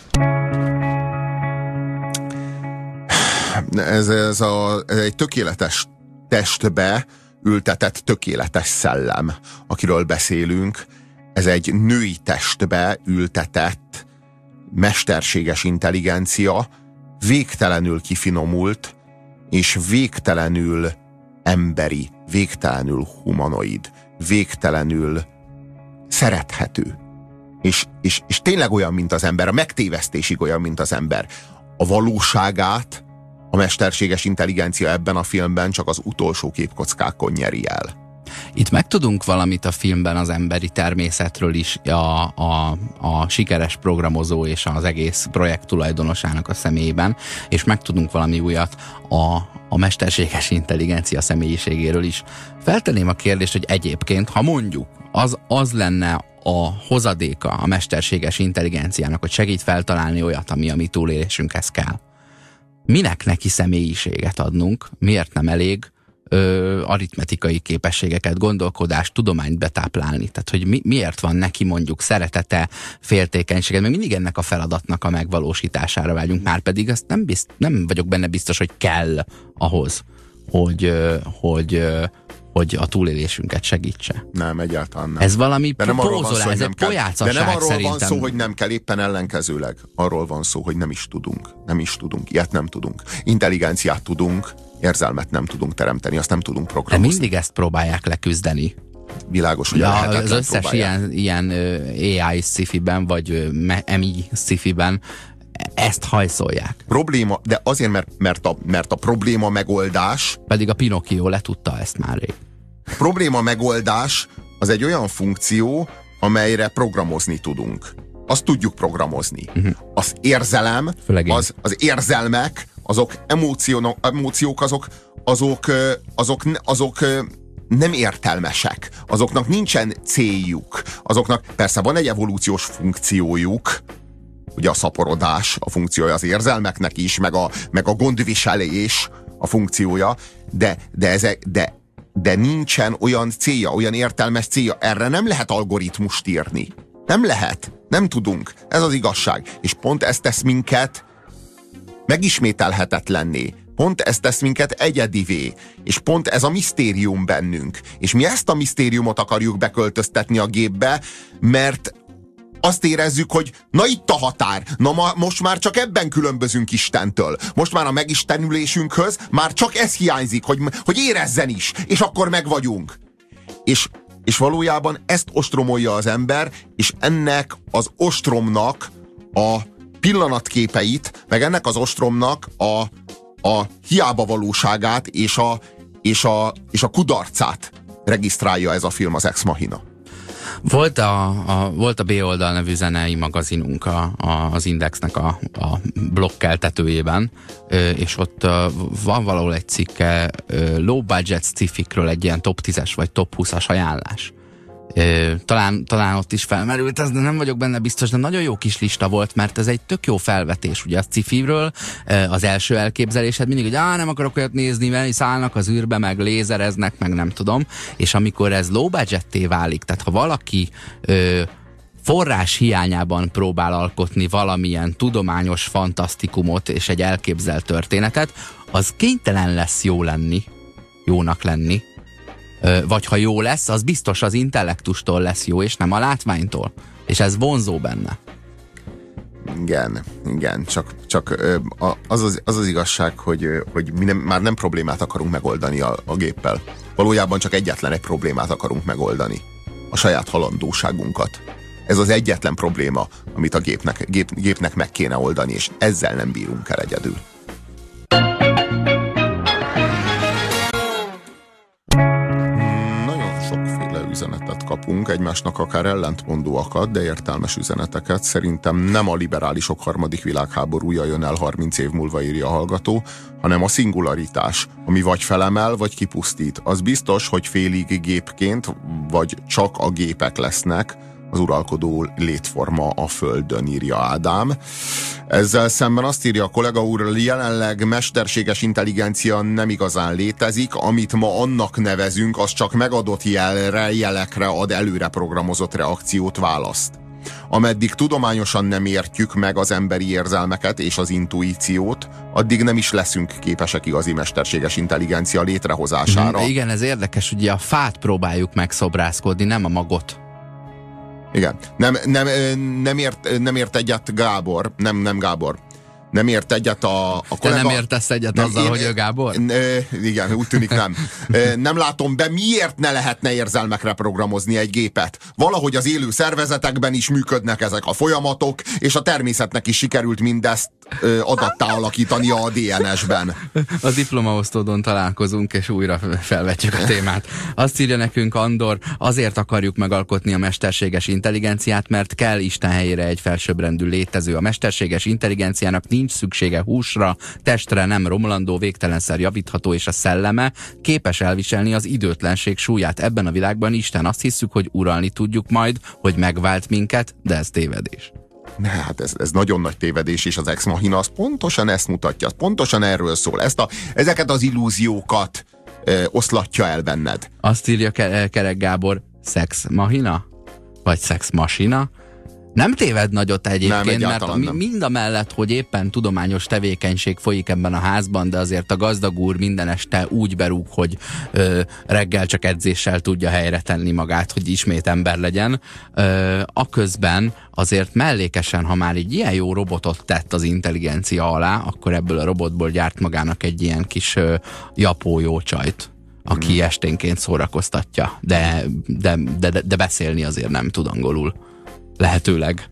Ez egy tökéletes testbe ültetett tökéletes szellem, akiről beszélünk. Ez egy női testbe ültetett mesterséges intelligencia, végtelenül kifinomult, és végtelenül emberi, végtelenül humanoid, végtelenül szerethető. És tényleg olyan, mint az ember, a megtévesztésig olyan, mint az ember. A valóságát a mesterséges intelligencia ebben a filmben csak az utolsó képkockákon nyeri el. Itt megtudunk valamit a filmben az emberi természetről is, a sikeres programozó és az egész projekt tulajdonosának a személyében, és megtudunk valami újat a mesterséges intelligencia személyiségéről is. Feltenném a kérdést, hogy egyébként, ha mondjuk az lenne a hozadéka a mesterséges intelligenciának, hogy segít feltalálni olyat, ami a mi túlélésünkhez kell. Minek neki személyiséget adnunk? Miért nem elég aritmetikai képességeket, gondolkodást, tudományt betáplálni? Tehát, hogy miért van neki mondjuk szeretete, féltékenysége, mert mindig ennek a feladatnak a megvalósítására vágyunk, már pedig azt nem vagyok benne biztos, hogy kell ahhoz, hogy a túlélésünket segítse. Nem, egyáltalán nem. Ez valami pózolás, ez egy pojácaság de nem arról szerintem. van szó, hogy nem kell, éppen ellenkezőleg. Arról van szó, hogy nem is tudunk. Nem is tudunk. Ilyet nem tudunk. Intelligenciát tudunk, érzelmet nem tudunk teremteni, azt nem tudunk De programozni. mindig ezt próbálják leküzdeni. Világos, hogy lehetetlen az összes próbálják. ilyen AI sci-fiben, vagy MI sci-fiben ezt hajszolják. Probléma, de azért, mert a probléma megoldás, Pedig a Pinocchio letudta ezt már rég. probléma megoldás az egy olyan funkció, amelyre programozni tudunk. Azt tudjuk programozni. Az érzelem, Főleg én. az érzelmek, azok emóciók, azok nem értelmesek. Azoknak nincsen céljuk. Azoknak persze van egy evolúciós funkciójuk, ugye a szaporodás a funkciója az érzelmeknek is, meg a gondviselés a funkciója, de nincsen olyan célja, olyan értelmes célja. Erre nem lehet algoritmust írni. Nem lehet. Nem tudunk. Ez az igazság. És pont ez tesz minket megismételhetetlenné. Pont ez tesz minket egyedivé. És pont ez a misztérium bennünk. És mi ezt a misztériumot akarjuk beköltöztetni a gépbe, mert azt érezzük, hogy na itt a határ, most már csak ebben különbözünk Istentől. Most már a megistenülésünkhöz már csak ez hiányzik, hogy érezzen is, és akkor meg vagyunk. És valójában ezt ostromolja az ember, és ennek az ostromnak a pillanatképeit, meg ennek az ostromnak a hiába valóságát és a kudarcát regisztrálja ez a film, az Ex Machina. Volt a B-oldal nevű zenei magazinunk az Indexnek a blokkeltetőjében, és ott van valahol egy cikke low budget sci-fikről, egy ilyen top 10-es vagy top 20-as ajánlás. Talán ott is felmerült ez, de nem vagyok benne biztos, de nagyon jó kis lista volt, mert ez egy tök jó felvetés, ugye a sci-firől, az első elképzelésed mindig, hogy nem akarok olyat nézni, mert szállnak az űrbe, meg lézereznek, meg nem tudom, és amikor ez low budgetté válik, tehát ha valaki forrás hiányában próbál alkotni valamilyen tudományos fantasztikumot és egy elképzelt történetet, az kénytelen lesz jónak lenni, vagy ha jó lesz, az biztos az intellektustól lesz jó, és nem a látványtól. És ez vonzó benne. Igen, csak az igazság, hogy mi már nem problémát akarunk megoldani a géppel. Valójában csak egyetlen egy problémát akarunk megoldani. A saját halandóságunkat. Ez az egyetlen probléma, amit a gépnek meg kéne oldani, és ezzel nem bírunk el egyedül. Üzenetet kapunk, egymásnak akár ellentmondóakat, de értelmes üzeneteket. Szerintem nem a liberálisok harmadik világháborúja jön el 30 év múlva, írja a hallgató, hanem a szingularitás, ami vagy felemel, vagy kipusztít. Az biztos, hogy félig gépként, vagy csak a gépek lesznek az uralkodó létforma a Földön, írja Ádám. Ezzel szemben azt írja a kollega úr, jelenleg mesterséges intelligencia nem igazán létezik, amit ma annak nevezünk, az csak megadott jelekre ad előre programozott reakciót, választ. Ameddig tudományosan nem értjük meg az emberi érzelmeket és az intuíciót, addig nem is leszünk képesek igazi mesterséges intelligencia létrehozására. Igen, ez érdekes, ugye a fát próbáljuk megszobrászkodni, nem a magot. Igen. Nem ért egyet Gábor. Nem Gábor. Nem ért egyet a kollega. Te nem értesz egyet azzal, hogy ő Gábor? Igen, úgy tűnik nem. Nem látom be, miért ne lehetne érzelmekre programozni egy gépet. Valahogy az élő szervezetekben is működnek ezek a folyamatok, és a természetnek is sikerült mindezt adattá alakítani a DNS-ben. A diplomaosztódon találkozunk, és újra felvetjük a témát. Azt írja nekünk Andor, azért akarjuk megalkotni a mesterséges intelligenciát, mert kell Isten helyére egy felsőbbrendű létező. A mesterséges intelligenciának nincs szüksége húsra, testre, nem romlandó, végtelenszer javítható, és a szelleme képes elviselni az időtlenség súlyát. Ebben a világban Isten, azt hisszük, hogy uralni tudjuk majd, hogy megvált minket, de ez tévedés. Hát ez nagyon nagy tévedés, és az Ex Machina az pontosan ezt mutatja, pontosan erről szól. Ezeket az illúziókat oszlatja el benned. Azt írja Kerek Gábor, Sex Machina? Vagy Sex Machina? Nem téved nagyot egyébként, mert mind a mellett, hogy éppen tudományos tevékenység folyik ebben a házban, de azért a gazdag úr minden este úgy berúg, hogy reggel csak edzéssel tudja helyre tenni magát, hogy ismét ember legyen. Aközben azért mellékesen, ha már egy ilyen jó robotot tett az intelligencia alá, akkor ebből a robotból gyárt magának egy ilyen kis japó jó csajt, aki esténként szórakoztatja, de beszélni azért nem tud angolul. Lehetőleg.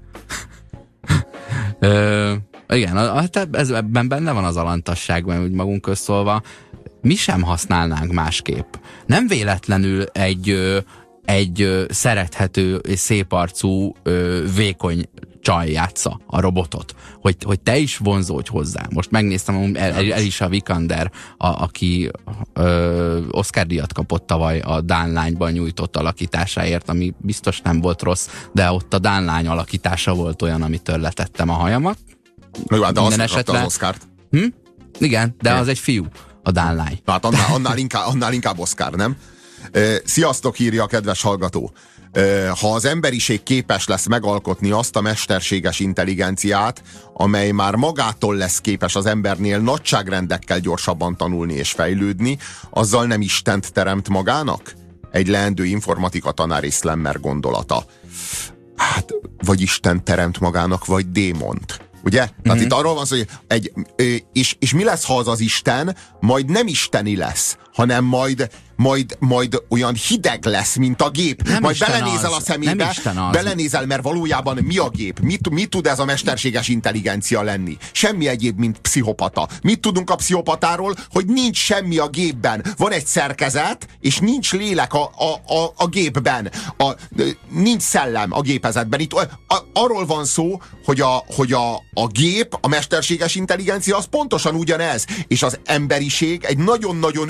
Igen, ebben benne van az alantasság, mert úgy magunk közszólva mi sem használnánk másképp. Nem véletlenül egy szerethető és széparcú vékony csaj játsza a robotot, hogy te is vonzódj hozzá. Most megnéztem, Alicia Vikander, aki Oscar-díjat kapott tavaly a Dán lányban nyújtott alakításáért, ami biztos nem volt rossz, de ott a Dán lány alakítása volt olyan, amitől letettem a hajamat. Jó, de azt kapta az Oscart. Igen, de az egy fiú, a Dán lány. Hát annál inkább Oscar, nem? Sziasztok, írja a kedves hallgató. Ha az emberiség képes lesz megalkotni azt a mesterséges intelligenciát, amely már magától lesz képes az embernél nagyságrendekkel gyorsabban tanulni és fejlődni, azzal nem Istent teremt magának? Egy leendő informatika tanár és Slammer gondolata. hát vagy Isten teremt magának, vagy démont. Ugye? Tehát itt arról van szó, hogy és mi lesz, ha az Isten majd nem isteni lesz, hanem majd olyan hideg lesz, mint a gép. Nem majd Isten belenézel az. a szemébe, belenézel, mert valójában mi a gép? Mit tud ez a mesterséges intelligencia lenni? Semmi egyéb, mint pszichopata. Mit tudunk a pszichopatáról? Hogy nincs semmi a gépben. Van egy szerkezet, és nincs lélek a gépben. Nincs szellem a gépezetben. Itt arról van szó, hogy a gép, a mesterséges intelligencia az pontosan ugyanez. És az emberiség egy nagyon-nagyon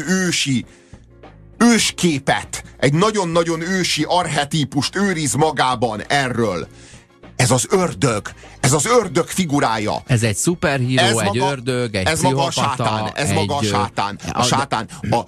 ősképet, egy nagyon-nagyon ősi archetípust őriz magában erről. Ez az ördög figurája. Ez egy szuperhíró, egy ördög, egy pszichopata. Ez maga a sátán. A sátán.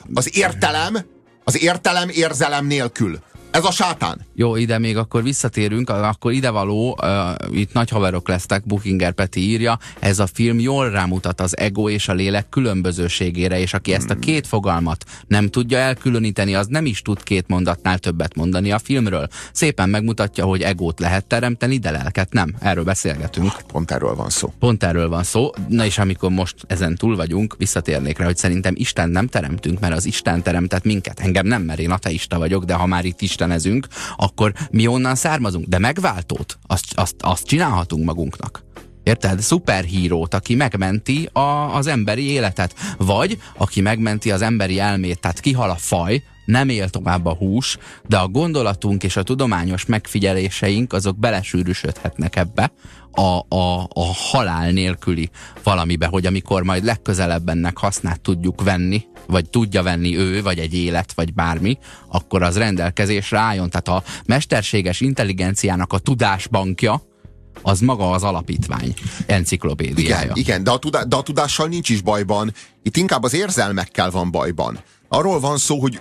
Az értelem érzelem nélkül. Ez a sátán. Jó, ide még akkor visszatérünk, akkor idevaló, itt nagy haverok lesztek, Buchinger Peti írja, ez a film jól rámutat az ego és a lélek különbözőségére, és aki ezt a két fogalmat nem tudja elkülöníteni, az nem is tud két mondatnál többet mondani a filmről. Szépen megmutatja, hogy egót lehet teremteni, de lelket nem. Erről beszélgetünk. Pont erről van szó. Pont erről van szó. Na és amikor most ezen túl vagyunk, visszatérnék rá, hogy szerintem Isten nem teremtünk, mert az Isten teremtett minket. Engem nem, mert én ateista vagyok, de ha már itt istenezünk, akkor mi onnan származunk. De megváltót, azt csinálhatunk magunknak. Érted? Szuperhírót, aki megmenti az emberi életet. Vagy aki megmenti az emberi elmét, tehát kihal a faj, nem él tovább a hús, de a gondolatunk és a tudományos megfigyeléseink azok belesűrűsödhetnek ebbe a halál nélküli valamibe, hogy amikor majd legközelebb ennek hasznát tudjuk venni, vagy tudja venni ő, vagy egy élet, vagy bármi, akkor az rendelkezésre álljon. Tehát a mesterséges intelligenciának a tudásbankja az maga az alapítvány enciklopédiája. Igen, de a tudással nincs is bajban. Itt inkább az érzelmekkel van bajban. Arról van szó, hogy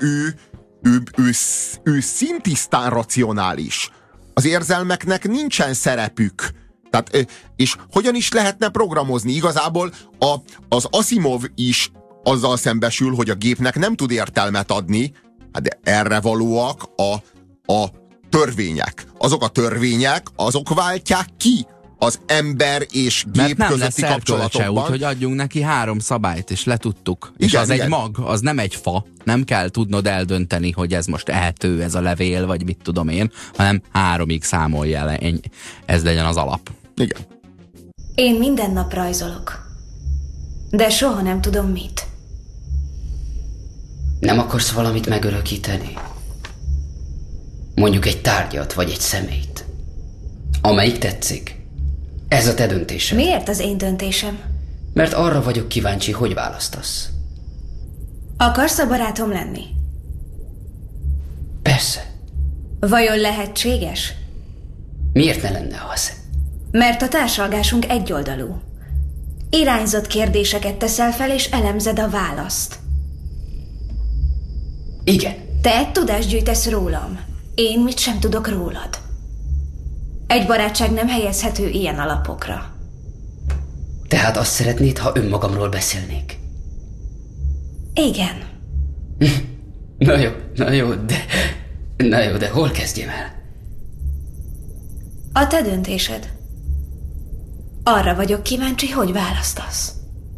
ő szintisztán racionális. Az érzelmeknek nincsen szerepük. Tehát, és hogyan is lehetne programozni? Igazából az Asimov is azzal szembesül, hogy a gépnek nem tud értelmet adni, de erre valóak a törvények. Azok a törvények, azok váltják ki az ember és gép közötti kapcsolatokban. Úgyhogy adjunk neki 3 szabályt, és letudtuk. És az egy mag, az nem egy fa. Nem kell tudnod eldönteni, hogy ez most ehető, ez a levél, vagy mit tudom én, hanem 3-ig számolj el, ez legyen az alap. Igen. Én minden nap rajzolok. De soha nem tudom mit. Nem akarsz valamit megörökíteni? Mondjuk egy tárgyat, vagy egy személyt. Amelyik tetszik. Ez a te döntésed. Miért az én döntésem? Mert arra vagyok kíváncsi, hogy választasz. Akarsz a barátom lenni? Persze. Vajon lehetséges? Miért ne lenne az? Mert a társalgásunk egyoldalú. Irányzott kérdéseket teszel fel, és elemzed a választ. Igen. Te egy tudást gyűjtesz rólam. Én mit sem tudok rólad. Egy barátság nem helyezhető ilyen alapokra. Tehát azt szeretnéd, ha önmagamról beszélnék? Igen. Na jó, de hol kezdjem el? A te döntésed. Arra vagyok kíváncsi, hogy választasz.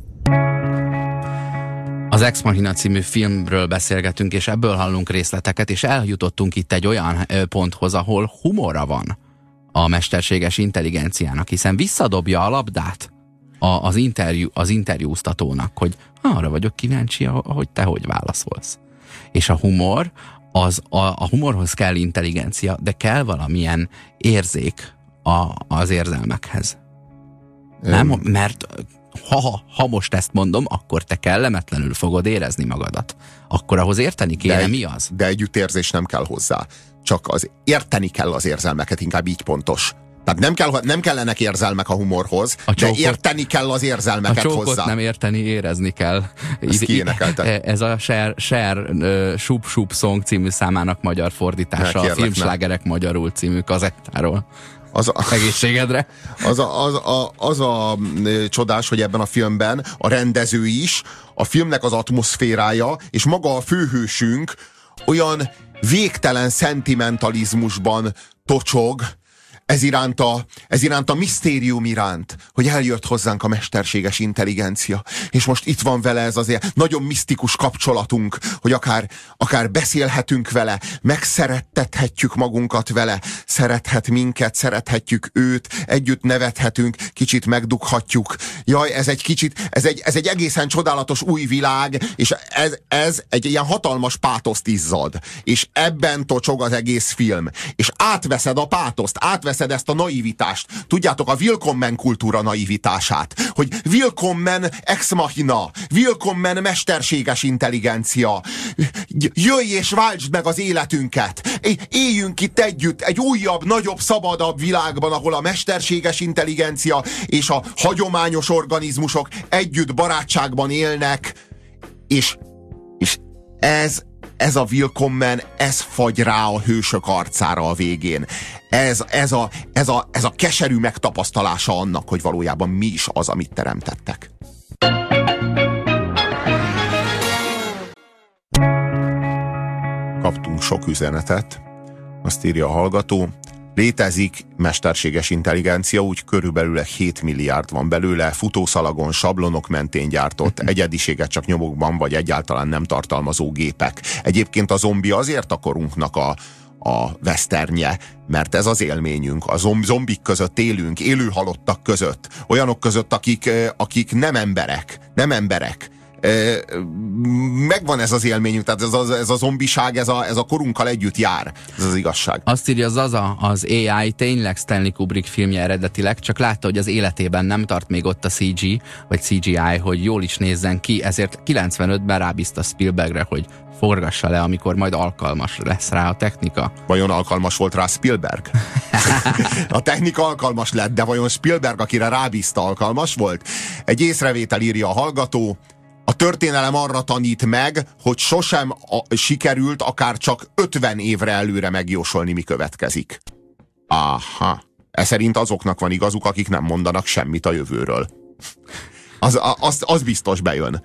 Az Ex Machina című filmről beszélgetünk, és ebből hallunk részleteket, és eljutottunk itt egy olyan ponthoz, ahol humora van a mesterséges intelligenciának, hiszen visszadobja a labdát az interjúztatónak, hogy arra vagyok kíváncsi, hogy te hogy válaszolsz. És a humor, a humorhoz kell intelligencia, de kell valamilyen érzék az érzelmekhez. Nem? Mert ha most ezt mondom, akkor te kellemetlenül fogod érezni magadat. Akkor ahhoz érteni kéne, mi az? De együttérzés nem kell hozzá. Csak érteni kell az érzelmeket, inkább így pontos. Tehát nem kellenek érzelmek a humorhoz, de érteni kell az érzelmeket hozzá. A csókot nem érteni, érezni kell. Ezt kiénekelte. Ez a Cher Sup Sup Song című számának magyar fordítása, a Filmslágerek magyarul című kazettáról. Egészségedre. Az a csodás, hogy ebben a filmben a rendező is, a filmnek az atmoszférája, és maga a főhősünk olyan végtelen szentimentalizmusban tocsog, ez iránt a misztérium iránt, hogy eljött hozzánk a mesterséges intelligencia, és most itt van vele ez az nagyon misztikus kapcsolatunk, hogy akár beszélhetünk vele, megszerettethetjük magunkat vele, szerethet minket, szerethetjük őt, együtt nevethetünk, kicsit megdughatjuk. Jaj, ez egy egészen csodálatos új világ, és ez egy ilyen hatalmas pátoszt izzad, és ebben tocsog az egész film, és átveszed a pátoszt, átveszed ezt a naivitást. Tudjátok, a Willkommen kultúra naivitását, hogy Willkommen ex machina, Willkommen mesterséges intelligencia, jöjj és váltsd meg az életünket, éljünk itt együtt egy újabb, nagyobb, szabadabb világban, ahol a mesterséges intelligencia és a hagyományos organizmusok együtt barátságban élnek, és ez a Willkommen, ez fagy rá a hősök arcára a végén. Ez a keserű megtapasztalása annak, hogy valójában mi is az, amit teremtettek. Kaptunk sok üzenetet. Azt írja a hallgató: létezik mesterséges intelligencia, úgy körülbelül 7 milliárd van belőle, futószalagon, sablonok mentén gyártott, egyediséget csak nyomokban vagy egyáltalán nem tartalmazó gépek. Egyébként a zombi azért a korunknak a westernje, mert ez az élményünk. A zombik között élünk, élő halottak között, olyanok között, akik nem emberek. Megvan ez az élményünk, tehát ez a zombiság, ez a korunkkal együtt jár. Ez az igazság. Azt írja Zaza, az AI tényleg Stanley Kubrick filmje eredetileg, csak látta, hogy az életében nem tart még ott a CG, vagy CGI, hogy jól is nézzen ki, ezért 95-ben rábízta Spielbergre, hogy forgassa le, amikor majd alkalmas lesz rá a technika. Vajon alkalmas volt rá Spielberg? A technika alkalmas lett, de vajon Spielberg, akire rábízta, alkalmas volt? Egy észrevétel, írja a hallgató: a történelem arra tanít meg, hogy sosem sikerült akár csak 50 évre előre megjósolni, mi következik. Aha. Ez szerint azoknak van igazuk, akik nem mondanak semmit a jövőről. Az biztos bejön.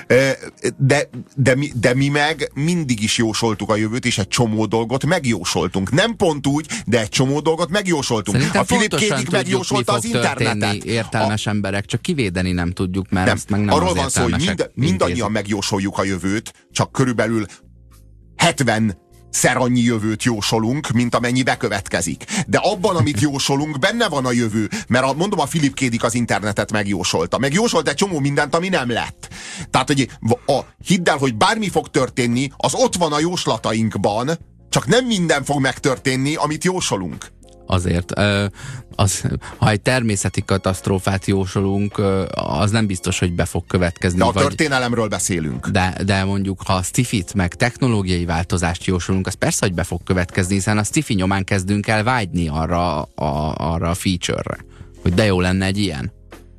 De mi meg mindig is jósoltuk a jövőt, és egy csomó dolgot megjósoltunk. Nem pont úgy, de egy csomó dolgot megjósoltunk. Szerintem a Philip K. Dick megjósolta az internetet. Értelmes emberek, csak kivédeni nem tudjuk, mert ezt meg nem arról az van szó, hogy mindannyian megjósoljuk a jövőt, csak körülbelül 70-szer annyi jövőt jósolunk, mint amennyi bekövetkezik. De abban, amit jósolunk, benne van a jövő. Mert mondom, a Philip K. Dick az internetet megjósolta. Megjósolt egy csomó mindent, ami nem lett. Tehát, hogy hidd el, hogy bármi fog történni, az ott van a jóslatainkban, csak nem minden fog megtörténni, amit jósolunk. Azért, ha egy természeti katasztrófát jósolunk, az nem biztos, hogy be fog következni. De a történelemről beszélünk. De mondjuk, ha a sci-fit meg technológiai változást jósolunk, az persze, hogy be fog következni, hiszen a sci-fi nyomán kezdünk el vágyni arra a feature-re, hogy de jó lenne egy ilyen.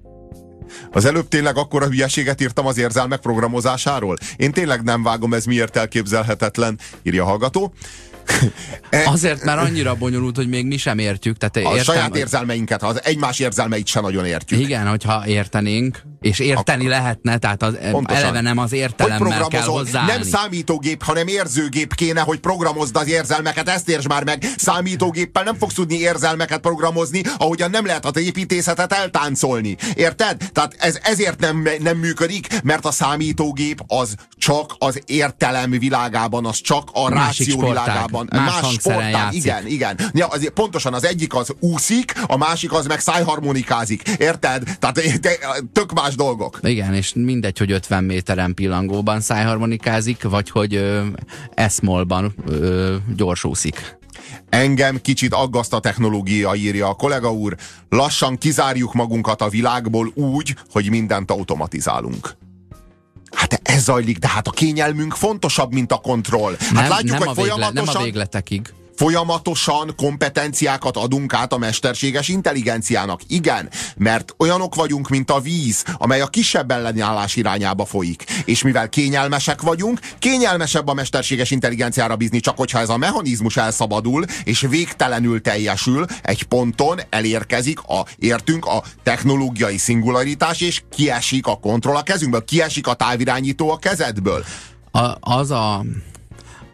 Az előbb tényleg akkora hülyeséget írtam az érzelmek programozásáról? Én tényleg nem vágom, ez miért elképzelhetetlen, írja a hallgató. Azért, mert annyira bonyolult, hogy még mi sem értjük. Tehát saját érzelmeinket, az egymás érzelmeit sem nagyon értjük. Igen, hogyha értenénk, és érteni lehetne, tehát eleve nem az értelemmel kell hozzáállni. Nem számítógép, hanem érzőgép kéne, hogy programozd az érzelmeket, ezt értsd már meg. Számítógéppel nem fogsz tudni érzelmeket programozni, ahogyan nem lehet az építészetet eltáncolni. Érted? Tehát ez ezért nem működik, mert a számítógép az csak az értelem világában, az csak a ráció világában. Más sportág. Igen. Ja, azért pontosan az egyik az úszik, a másik az meg szájharmonikázik. Érted? Tehát tök más dolgok. Igen, és mindegy, hogy 50 méteren pillangóban szájharmonikázik, vagy hogy eszmolban gyorsúszik. Engem kicsit aggaszt a technológia, írja a kollega úr. Lassan kizárjuk magunkat a világból úgy, hogy mindent automatizálunk. Hát ez zajlik, de hát a kényelmünk fontosabb, mint a kontroll. Hát látjuk, hogy nem a végletekig. Folyamatosan kompetenciákat adunk át a mesterséges intelligenciának. Igen, mert olyanok vagyunk, mint a víz, amely a kisebb ellenállás irányába folyik. És mivel kényelmesek vagyunk, kényelmesebb a mesterséges intelligenciára bízni, csak hogyha ez a mechanizmus elszabadul, és végtelenül teljesül, egy ponton elérkezik értünk a technológiai szingularitás, és kiesik a kontroll a kezünkből, kiesik a távirányító a kezedből.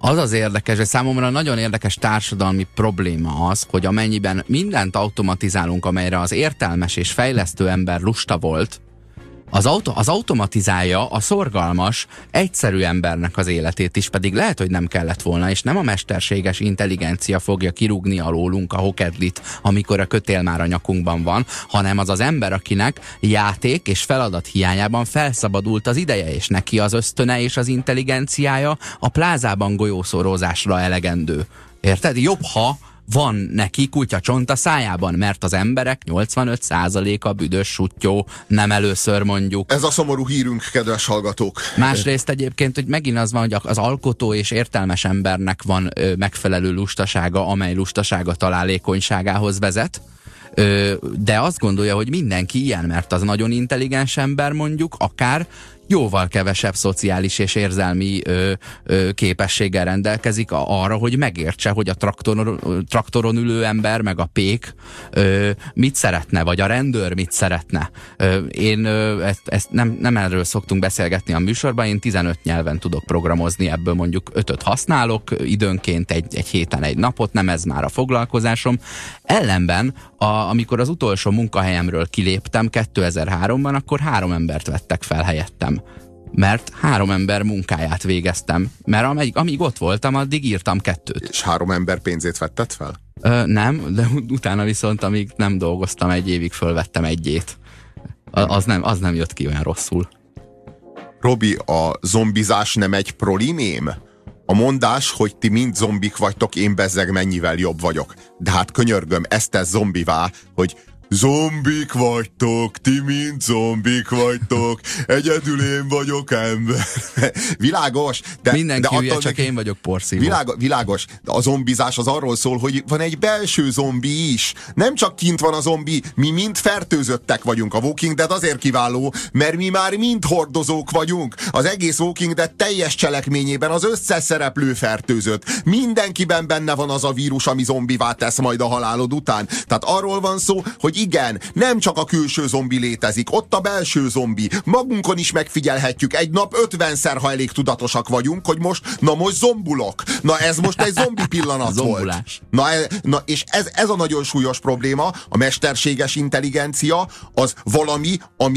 Az az érdekes, hogy számomra nagyon érdekes társadalmi probléma az, hogy amennyiben mindent automatizálunk, amelyre az értelmes és fejlesztő ember lusta volt, az automatizálja a szorgalmas, egyszerű embernek az életét is, pedig lehet, hogy nem kellett volna, és nem a mesterséges intelligencia fogja kirúgni alólunk a hokedlit, amikor a kötél már a nyakunkban van, hanem az az ember, akinek játék és feladat hiányában felszabadult az ideje, és neki az ösztöne és az intelligenciája a plázában golyószorozásra elegendő. Érted? Jobb, ha van neki kutyacsont a szájában, mert az emberek 85%-a büdös suttyó, nem először mondjuk. Ez a szomorú hírünk, kedves hallgatók. Másrészt egyébként, hogy megint az van, hogy az alkotó és értelmes embernek van megfelelő lustasága, amely lustasága találékonyságához vezet, de azt gondolja, hogy mindenki ilyen, mert az nagyon intelligens ember mondjuk, akár jóval kevesebb szociális és érzelmi képességgel rendelkezik arra, hogy megértse, hogy a traktoron ülő ember, meg a pék mit szeretne, vagy a rendőr mit szeretne. Én ezt nem erről szoktunk beszélgetni a műsorban, én 15 nyelven tudok programozni, ebből mondjuk 5-öt használok, időnként egy héten egy napot, nem ez már a foglalkozásom. Ellenben, amikor az utolsó munkahelyemről kiléptem 2003-ban, akkor 3 embert vettek fel helyettem. Mert 3 ember munkáját végeztem. Mert amíg ott voltam, addig írtam 2. És 3 ember pénzét vetted fel? Nem, de utána viszont, amíg nem dolgoztam 1 évig, fölvettem 1-ét. Az nem jött ki olyan rosszul. Robi, a zombizás nem egy prolimém? A mondás, hogy ti mind zombik vagytok, én bezzeg mennyivel jobb vagyok. De hát könyörgöm, ezt tesz zombivá, hogy zombik vagytok, ti mind zombik vagytok, egyedül én vagyok ember. Világos? Mindenki hülye, csak én vagyok porszívó. Világos, de a zombizás az arról szól, hogy van egy belső zombi is. Nem csak kint van a zombi, mi mind fertőzöttek vagyunk. A Walking Dead azért kiváló, mert mi már mind hordozók vagyunk. Az egész Walking Dead teljes cselekményében az összes szereplő fertőzött. Mindenkiben benne van az a vírus, ami zombivá tesz majd a halálod után. Tehát arról van szó, hogy igen, nem csak a külső zombi létezik, ott a belső zombi. Magunkon is megfigyelhetjük egy nap 50-szer, ha elég tudatosak vagyunk, hogy most zombulok. Na ez most egy zombi pillanat volt. És ez a nagyon súlyos probléma, a mesterséges intelligencia, az valami,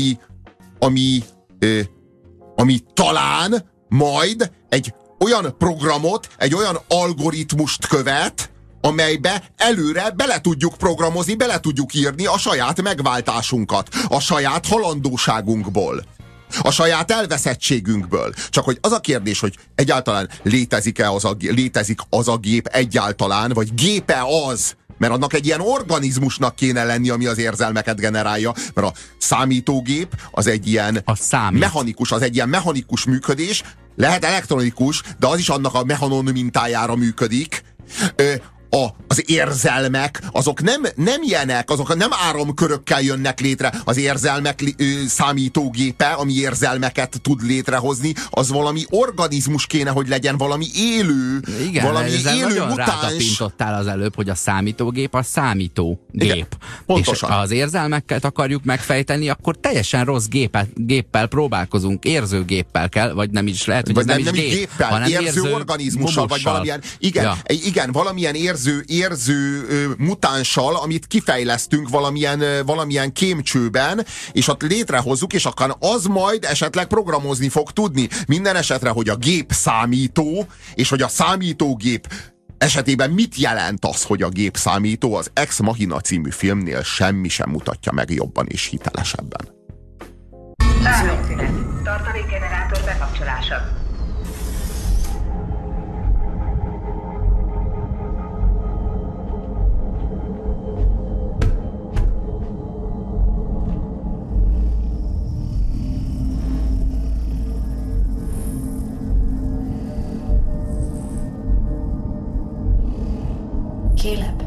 ami talán majd egy olyan programot, egy olyan algoritmust követ, amelybe előre bele tudjuk programozni, bele tudjuk írni a saját megváltásunkat, a saját halandóságunkból, a saját elveszettségünkből. Csak hogy az a kérdés, hogy egyáltalán létezik az a gép egyáltalán, vagy gépe az, mert annak egy ilyen organizmusnak kéne lenni, ami az érzelmeket generálja, mert a számítógép az egy ilyen mechanikus, az egy ilyen mechanikus működés, lehet elektronikus, de az is annak a mechanon mintájára működik. Az érzelmek, azok nem ilyenek, azok nem áramkörökkel jönnek létre. Az érzelmek számítógépe, ami érzelmeket tud létrehozni, az valami organizmus kéne, hogy legyen, valami élő, igen, valami élő nagyon mutáns. Rátapintottál az előbb, hogy a számítógép a számítógép. Igen, pontosan. És ha az érzelmeket akarjuk megfejteni, akkor teljesen rossz géppel próbálkozunk, érzőgéppel kell, vagy nem is lehet, hogy vagy nem is géppel, hanem érző organizmussal, vagy valamilyen, igen, valamilyen érző mutánssal, amit kifejlesztünk valamilyen kémcsőben, és ott létrehozzuk, és akkor az majd esetleg programozni fog tudni. Minden esetre, hogy a gép számító, és hogy a számítógép esetében mit jelent az, hogy a gép számító, az Ex Machina című filmnél semmi sem mutatja meg jobban és hitelesebben. Áramszünet. Tartalékgenerátor bekapcsolása. Caleb.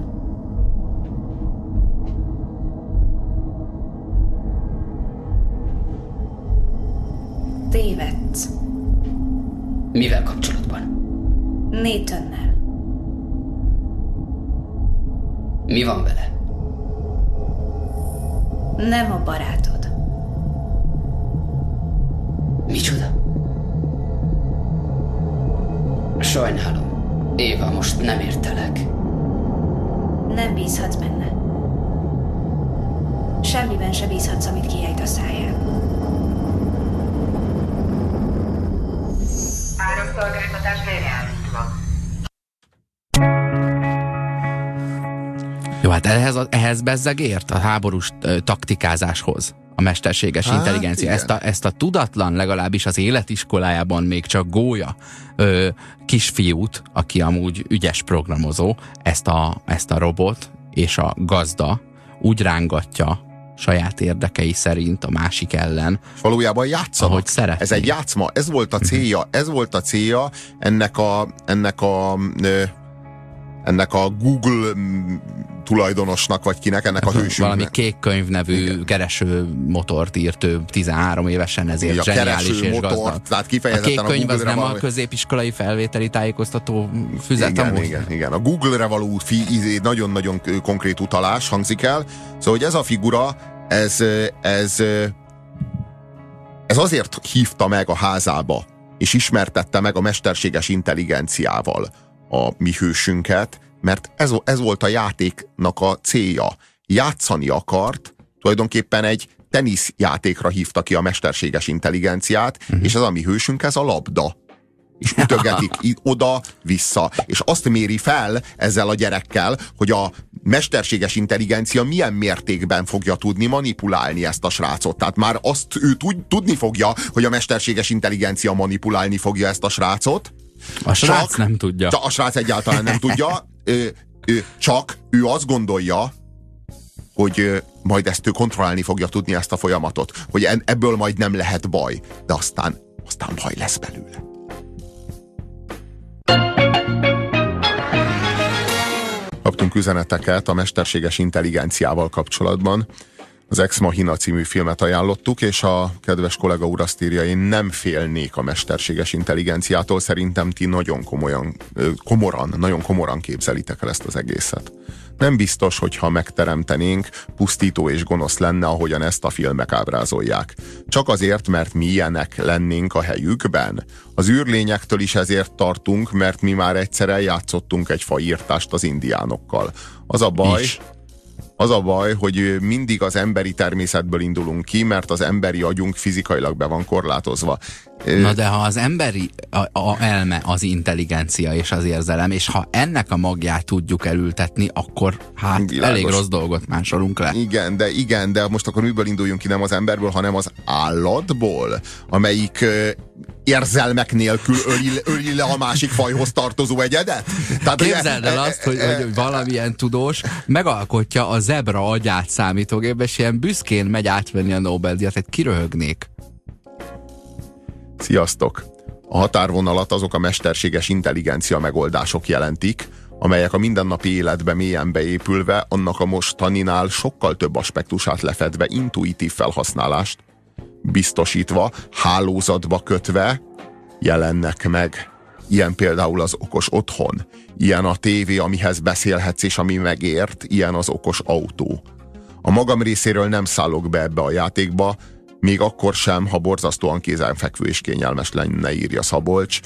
Tévedsz. Mivel kapcsolatban? Nathannel. Mi van vele? Nem a barátod. Micsoda? Sajnálom. Éva, most nem értelek. Nem bízhatsz benne. Semmiben se bízhatsz, amit kiejt a száján. Áramszolgáltatás helyreállítva. Jó, hát ehhez bezzeg ért a háborús taktikázáshoz a mesterséges intelligencia. Ezt a tudatlan, legalábbis az életiskolájában még csak gólya kisfiút, aki amúgy ügyes programozó, ezt a robot és a gazda úgy rángatja saját érdekei szerint a másik ellen. Valójában játszanak. Ahogy szeretnék. Ez egy játszma, ez volt a célja ennek a Google tulajdonosnak, vagy kinek, ennek a hősünknek. Valami Kék könyv nevű kereső motort írt ő 13 évesen, ezért zseniális és gazdag. Tehát a Kék könyv az nem a középiskolai felvételi tájékoztató füzet. Igen. A Google-re való nagyon-nagyon konkrét utalás hangzik el. Szóval, hogy ez a figura, ez azért hívta meg a házába, és ismertette meg a mesterséges intelligenciával a mi hősünket, mert ez volt a játéknak a célja. Játszani akart, tulajdonképpen egy teniszjátékra hívta ki a mesterséges intelligenciát, és ez a mi hősünk, ez a labda. És ütögetik oda-vissza. És azt méri fel ezzel a gyerekkel, hogy a mesterséges intelligencia milyen mértékben fogja tudni manipulálni ezt a srácot. Tehát már azt ő tudni fogja, hogy a mesterséges intelligencia manipulálni fogja ezt a srácot. A srác nem tudja. A srác egyáltalán nem tudja. Csak ő azt gondolja, hogy majd ezt ő kontrollálni fogja tudni, ezt a folyamatot. Hogy ebből majd nem lehet baj. De aztán baj lesz belőle. Kaptunk üzeneteket a mesterséges intelligenciával kapcsolatban. Az Ex Machina című filmet ajánlottuk, és a kedves kollega úr azt írja, én nem félnék a mesterséges intelligenciától, szerintem ti nagyon komoran képzelitek el ezt az egészet. Nem biztos, hogy ha megteremtenénk, pusztító és gonosz lenne, ahogyan ezt a filmek ábrázolják. Csak azért, mert mi ilyenek lennénk a helyükben. Az űrlényektől is ezért tartunk, mert mi már egyszer eljátszottunk egy faírtást az indiánokkal. Az a baj, hogy mindig az emberi természetből indulunk ki, mert az emberi agyunk fizikailag be van korlátozva. Na de ha az emberi elme az intelligencia és az érzelem, és ha ennek a magját tudjuk elültetni, akkor világos. Elég rossz dolgot másolunk le. Igen, de most akkor miből induljunk ki, nem az emberből, hanem az állatból, amelyik érzelmek nélkül öli le a másik fajhoz tartozó egyedet? Tehát, képzeld el azt, hogy valamilyen tudós megalkotja a zebra agyát számítógépbe, és ilyen büszkén megy átvenni a Nobel-díjat, egy kiröhögnék. Sziasztok! A határvonalat azok a mesterséges intelligencia megoldások jelentik, amelyek a mindennapi életbe mélyen beépülve, annak a mostaninál sokkal több aspektusát lefedve intuitív felhasználást biztosítva, hálózatba kötve jelennek meg. Ilyen például az okos otthon, ilyen a tévé, amihez beszélhetsz és ami megért, ilyen az okos autó. A magam részéről nem szállok be ebbe a játékba, még akkor sem, ha borzasztóan kézenfekvő és kényelmes lenne, írja Szabolcs.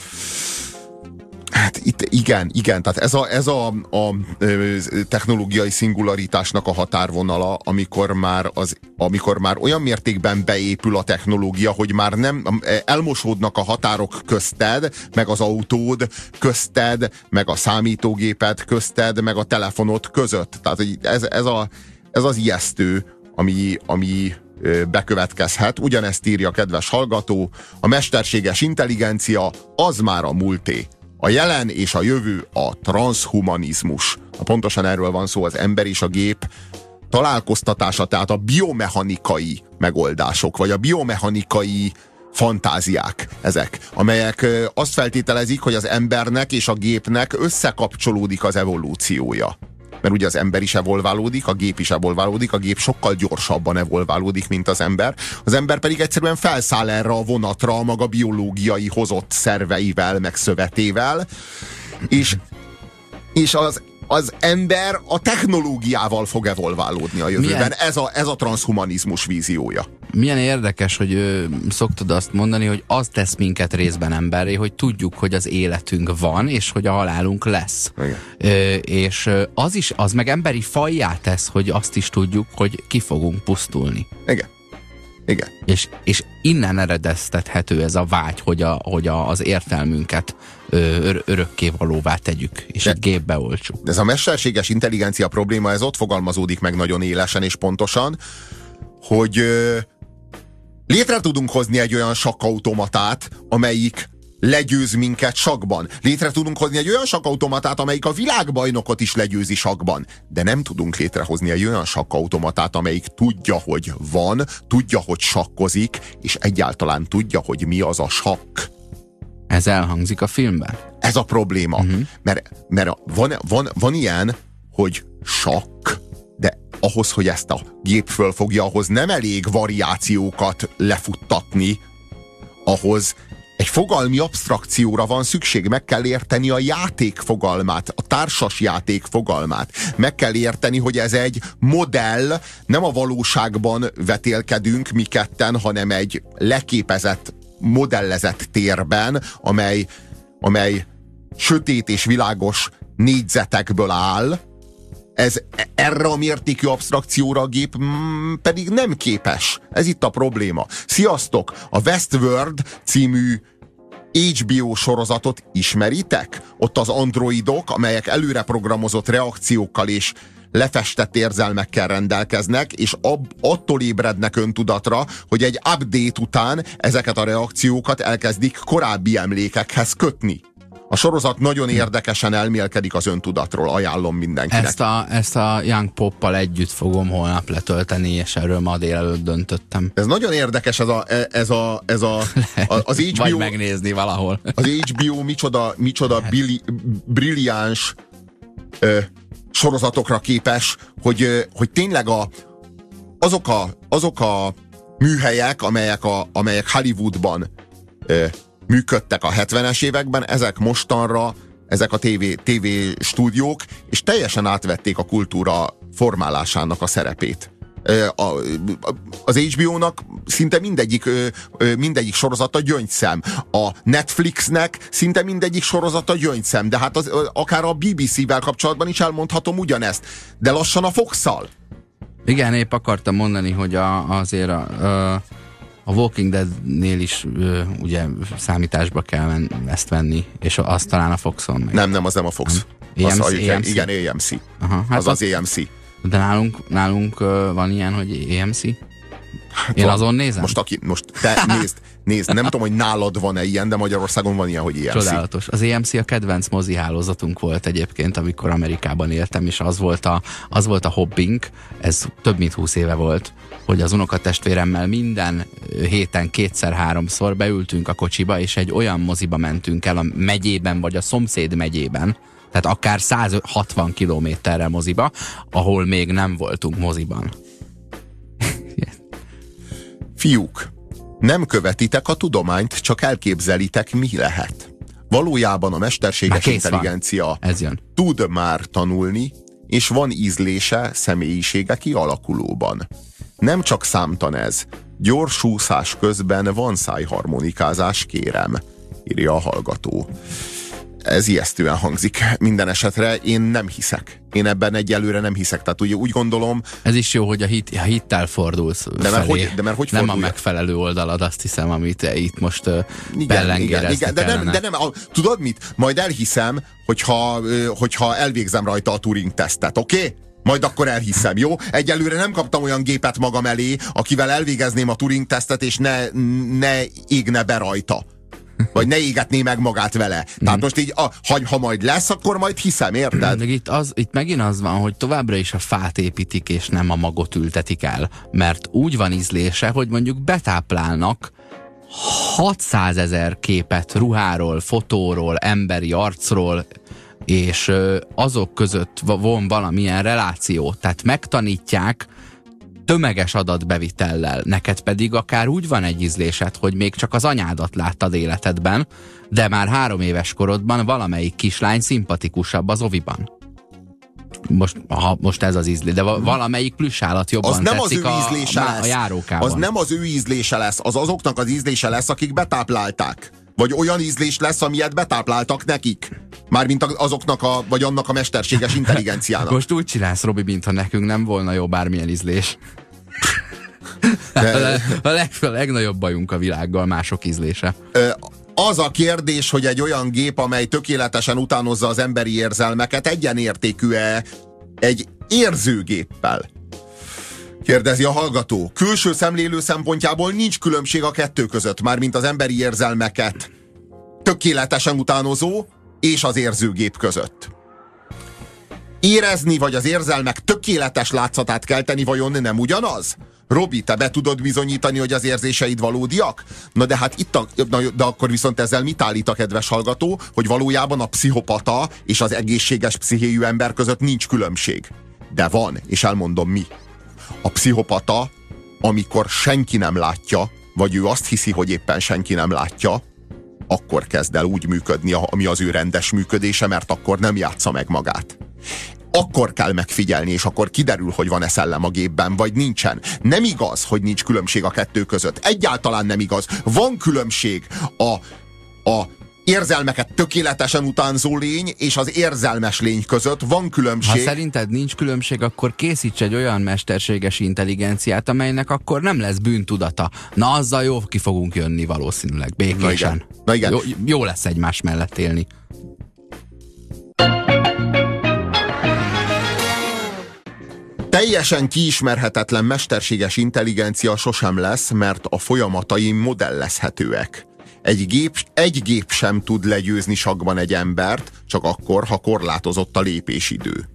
Hát itt igen, tehát ez a technológiai szingularitásnak a határvonala, amikor már olyan mértékben beépül a technológia, hogy már nem elmosódnak a határok közted, meg az autód közted, meg a számítógéped közted, meg a telefonod között. Tehát ez az ijesztő, ami bekövetkezhet. Ugyanezt írja a kedves hallgató, a mesterséges intelligencia az már a múlté. A jelen és a jövő a transzhumanizmus. Pontosan erről van szó, az ember és a gép találkoztatása, tehát a biomechanikai megoldások, vagy a biomechanikai fantáziák ezek, amelyek azt feltételezik, hogy az embernek és a gépnek összekapcsolódik az evolúciója. Mert ugye az ember is evolválódik, a gép is evolválódik, a gép sokkal gyorsabban evolválódik, mint az ember. Az ember pedig egyszerűen felszáll erre a vonatra a maga biológiai hozott szerveivel, meg szövetével, és az ember a technológiával fog evolválódni a jövőben. Ez a transzhumanizmus víziója. Milyen érdekes, hogy szoktad azt mondani, hogy az tesz minket részben emberré, hogy tudjuk, hogy az életünk van, és hogy a halálunk lesz. És az meg emberi fajjá tesz, hogy azt is tudjuk, hogy ki fogunk pusztulni. Igen. És innen eredeztethető ez a vágy, hogy az értelmünket örökké valóvá tegyük, és egy gépbe oltsuk. Ez a mesterséges intelligencia probléma, ez ott fogalmazódik meg nagyon élesen és pontosan, hogy létre tudunk hozni egy olyan sakkautomatát, amelyik legyőz minket sakkban. Létre tudunk hozni egy olyan sakkautomatát, amelyik a világbajnokot is legyőzi sakkban. De nem tudunk létrehozni egy olyan sakkautomatát, amelyik tudja, hogy van, tudja, hogy sakkozik, és egyáltalán tudja, hogy mi az a sakk. Ez elhangzik a filmben? Ez a probléma. Mert van ilyen, hogy sakk, de ahhoz, hogy ezt a gép fölfogja, ahhoz nem elég variációkat lefuttatni, ahhoz egy fogalmi absztrakcióra van szükség, meg kell érteni a játék fogalmát, a társas játék fogalmát. Meg kell érteni, hogy ez egy modell, nem a valóságban vetélkedünk mi ketten, hanem egy leképezett, modellezett térben, amely sötét és világos négyzetekből áll. Erre a mértékű absztrakcióra a gép pedig nem képes. Ez itt a probléma. Sziasztok! A Westworld című HBO sorozatot ismeritek? Ott az androidok, amelyek előre programozott reakciókkal és lefestett érzelmekkel rendelkeznek, és attól ébrednek öntudatra, hogy egy update után ezeket a reakciókat elkezdik korábbi emlékekhez kötni. A sorozat nagyon érdekesen elmélkedik az öntudatról, ajánlom mindenkinek. Ezt a Young Poppal együtt fogom holnap letölteni, és erről ma délelőtt döntöttem. Ez nagyon érdekes, az HBO... Vagy megnézni valahol. Az HBO micsoda brilliáns sorozatokra képes, hogy tényleg azok a műhelyek, amelyek Hollywoodban működtek a 70-es években, ezek mostanra, ezek a TV stúdiók, és teljesen átvették a kultúra formálásának a szerepét. Az HBO-nak szinte mindegyik sorozata gyöngyszem. A Netflixnek szinte mindegyik sorozata gyöngyszem, de hát akár a BBC-vel kapcsolatban is elmondhatom ugyanezt. De lassan a Fox-szal. Igen, épp akartam mondani, hogy azért a Walking Dead-nél is ugye számításba kell ezt venni, és azt talán a Foxon meg. Nem, az nem a Fox. AMC? Igen, AMC. Aha, hát az AMC. De nálunk van ilyen, hogy AMC? Én azon nézem? Most te nézd, nem tudom, hogy nálad van-e ilyen, de Magyarországon van ilyen, hogy AMC. Csodálatos. Az AMC a kedvenc mozi hálózatunk volt egyébként, amikor Amerikában éltem, és az volt a hobbink, ez több mint 20 éve volt, hogy az unokatestvéremmel minden héten 2-3-szor beültünk a kocsiba, és egy olyan moziba mentünk el a megyében, vagy a szomszéd megyében, tehát akár 160 kilométerre moziba, ahol még nem voltunk moziban. Fiúk, nem követitek a tudományt, csak elképzelitek, mi lehet. Valójában a mesterséges intelligencia tud már tanulni, és van ízlése, személyisége kialakulóban. Nem csak számtan ez. Gyors úszás közben van szájharmonikázás, kérem, írja a hallgató. Ez ijesztően hangzik minden esetre, én nem hiszek. Én ebben egyelőre nem hiszek. Tehát ugye úgy gondolom... Ez is jó, hogy a hittel fordulsz felé. Mert hogy nem a megfelelő oldalad, azt hiszem, amit itt most pellengérezni kellene. De nem, tudod mit? Majd elhiszem, hogyha elvégzem rajta a Turing-tesztet, oké? Majd akkor elhiszem, jó? Egyelőre nem kaptam olyan gépet magam elé, akivel elvégezném a Turing-tesztet, és ne égne be rajta. Vagy ne égetné meg magát vele. Tehát most így, ha majd lesz, akkor majd hiszem, érted? Itt megint az van, hogy továbbra is a fát építik, és nem a magot ültetik el. Mert úgy van ízlése, hogy mondjuk betáplálnak 600 000 képet ruháról, fotóról, emberi arcról, és azok között van valamilyen reláció. Tehát megtanítják tömeges adatbevitellel. Neked pedig akár úgy van egy ízlésed, hogy még csak az anyádat láttad életedben, de már 3 éves korodban valamelyik kislány szimpatikusabb az oviban. most ez az ízlés, de valamelyik plüssállat jobban az nem tetszik az ő ízlése a járókában. Az nem az ő ízlése lesz, az azoknak az ízlése lesz, akik betáplálták. Vagy olyan ízlés lesz, amilyet betápláltak nekik. Mármint azoknak vagy annak a mesterséges intelligenciának. Most úgy csinálsz, Robi, mintha nekünk nem volna jó bármilyen ízlés. A legnagyobb bajunk a világgal mások ízlése. Az a kérdés, hogy egy olyan gép, amely tökéletesen utánozza az emberi érzelmeket, egyenértékű-e egy érzőgéppel? Kérdezi a hallgató. Külső szemlélő szempontjából nincs különbség a kettő között, mármint az emberi érzelmeket tökéletesen utánozó és az érzőgép között. Érezni vagy az érzelmek tökéletes látszatát kelteni vajon nem ugyanaz? Robi, te be tudod bizonyítani, hogy az érzéseid valódiak? Na de hát de akkor viszont ezzel mit állít a kedves hallgató, hogy valójában a pszichopata és az egészséges pszichéjű ember között nincs különbség. De van, és elmondom mi. A pszichopata, amikor senki nem látja, vagy ő azt hiszi, hogy éppen senki nem látja, akkor kezd el úgy működni, ami az ő rendes működése, mert akkor nem játsza meg magát. Akkor kell megfigyelni, és akkor kiderül, hogy van-e szellem a gépben, vagy nincsen. Nem igaz, hogy nincs különbség a kettő között. Egyáltalán nem igaz. Van különbség a érzelmeket tökéletesen utánzó lény és az érzelmes lény között. Van különbség. Ha szerinted nincs különbség, akkor készíts egy olyan mesterséges intelligenciát, amelynek akkor nem lesz bűntudata. Na, azzal jó ki fogunk jönni valószínűleg, békésen. Na igen. Jó lesz egymás mellett élni. Teljesen kiismerhetetlen mesterséges intelligencia sosem lesz, mert a folyamatai modellezhetőek. Egy gép sem tud legyőzni sakkban egy embert, csak akkor, ha korlátozott a lépésidő.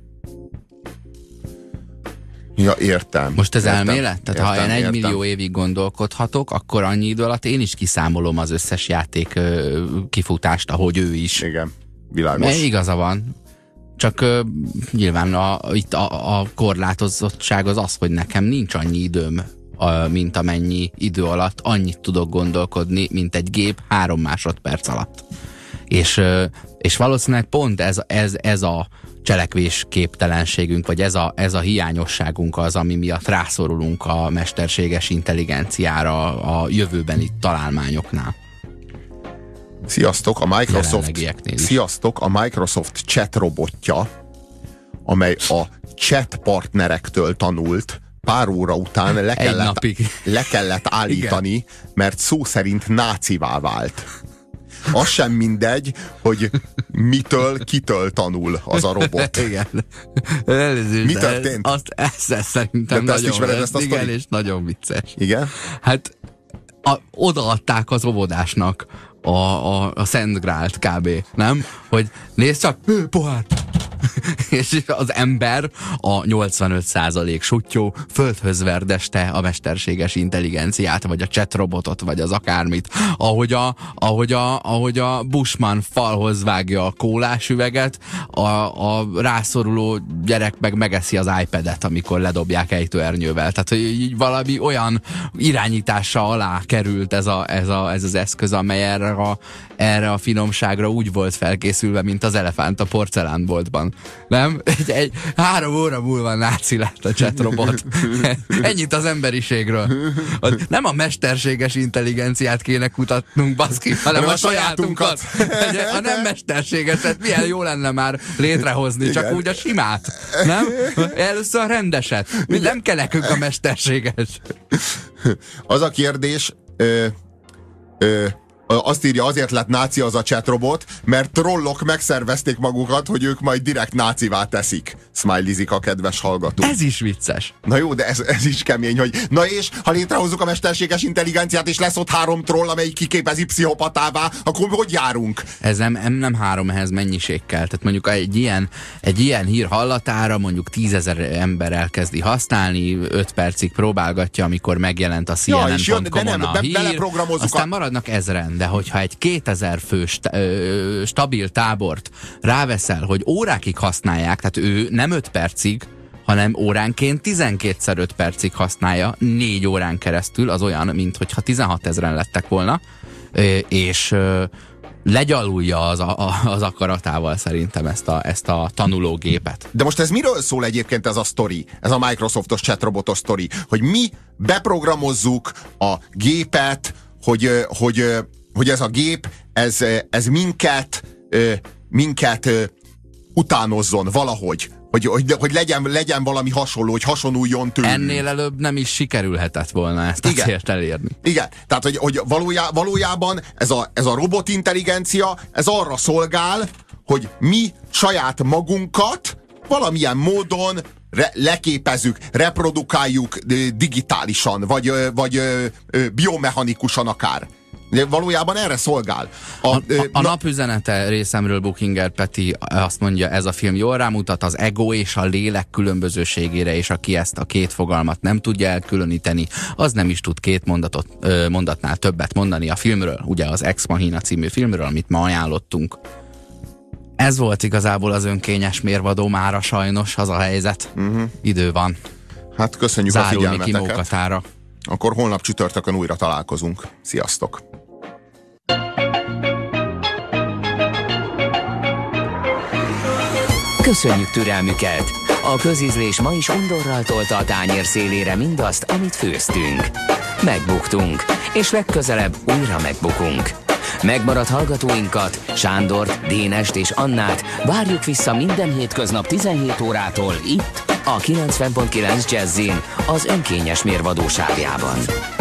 Ja, értem. Most ez elmélet? Tehát ha én 1 millió évig gondolkodhatok, akkor annyi idő alatt én is kiszámolom az összes játék kifutást, ahogy ő is. Igen, világos. Igaza van. Csak nyilván itt a korlátozottság az, hogy nekem nincs annyi időm, mint amennyi idő alatt annyit tudok gondolkodni, mint egy gép 3 másodperc alatt. És valószínűleg pont ez a cselekvés képtelenségünk, vagy ez a hiányosságunk az, ami miatt rászorulunk a mesterséges intelligenciára a jövőbeni találmányoknál. Sziasztok, a Microsoft chat robotja, amely a chat partnerektől tanult, pár óra után le kellett állítani, mert szó szerint nácivá vált. Az sem mindegy, hogy kitől tanul az a robot. Igen. Mi történt? Ezt szerintem de nagyon ismered, ezt a igen, sztorit? és nagyon vicces. Igen? Hát odaadták az óvodásnak a Szent Grált kb. Nem? Hogy nézd csak, pohár! És az ember, a 85% suttyó földhöz verdeste a mesterséges intelligenciát, vagy a chat robotot, vagy az akármit. Ahogy a Bushman falhoz vágja a kólás üveget, a rászoruló gyerek meg megeszi az iPad-et, amikor ledobják ejtőernyővel. Tehát, hogy így valami olyan irányítása alá került ez az eszköz, amely erre a finomságra úgy volt felkészülve, mint az elefánt a porcelánboltban. Nem? 3 óra múlva náci lett a chatrobot. Ennyit az emberiségről. Nem a mesterséges intelligenciát kéne kutatnunk, baszki, hanem a sajátunkat. A nem mesterségeset milyen jó lenne már létrehozni, igen. Csak úgy a simát. Nem? Először a rendeset. Nem kell nekünk a mesterséges. Az a kérdés... azt írja, azért lett náci az a chatrobot, mert trollok megszervezték magukat, hogy ők majd direkt nácivá teszik. Smileyzik a kedves hallgató. Ez is vicces. Na jó, de ez is kemény, hogy na és, ha létrehozzuk a mesterséges intelligenciát, és lesz ott 3 troll, amelyik kiképezi pszichopatává, akkor hogy járunk? Ez nem 3, ehhez mennyiség kell. Tehát mondjuk egy ilyen hír hallatára mondjuk 10 000 ember elkezdi használni, 5 percig próbálgatja, amikor megjelent a CNN.com-on a hír, aztán maradnak 1000-en. De hogyha egy 2000 fő stabil tábort ráveszel, hogy órákig használják, tehát ő nem 5 percig, hanem óránként 12x5 percig használja, 4 órán keresztül, az olyan, mintha 16 000-en lettek volna, és legyalulja az akaratával szerintem ezt a tanulógépet. De most ez miről szól egyébként ez a sztori? Ez a Microsoftos chatrobotos sztori? Hogy mi beprogramozzuk a gépet, hogy ez a gép, ez minket utánozzon valahogy. Hogy legyen valami hasonló, hogy hasonuljon tőlünk. Ennél előbb nem is sikerülhetett volna ezt a célt elérni. Igen, tehát hogy valójában ez a robotintelligencia, ez arra szolgál, hogy mi saját magunkat valamilyen módon leképezzük, reprodukáljuk digitálisan, vagy biomechanikusan akár. De valójában erre szolgál. A napüzenete részemről Buchinger Peti azt mondja, ez a film jól rámutat az ego és a lélek különbözőségére, és aki ezt a két fogalmat nem tudja elkülöníteni, az nem is tud két mondatnál többet mondani a filmről, ugye az Ex Machina című filmről, amit ma ajánlottunk. Ez volt igazából az önkényes mérvadó mára, sajnos az a helyzet. Idő van. Hát köszönjük zárulni a figyelmeteket. Kimókatára. Akkor holnap csütörtökön újra találkozunk. Sziasztok! Köszönjük türelmüket! A közízlés ma is undorral tolta a tányér szélére mindazt, amit főztünk. Megbuktunk, és legközelebb újra megbukunk. Megmaradt hallgatóinkat, Sándort, Dénest és Annát várjuk vissza minden hétköznap 17 órától itt, a 90.9 Jazzin, az önkényes mérvadóságában.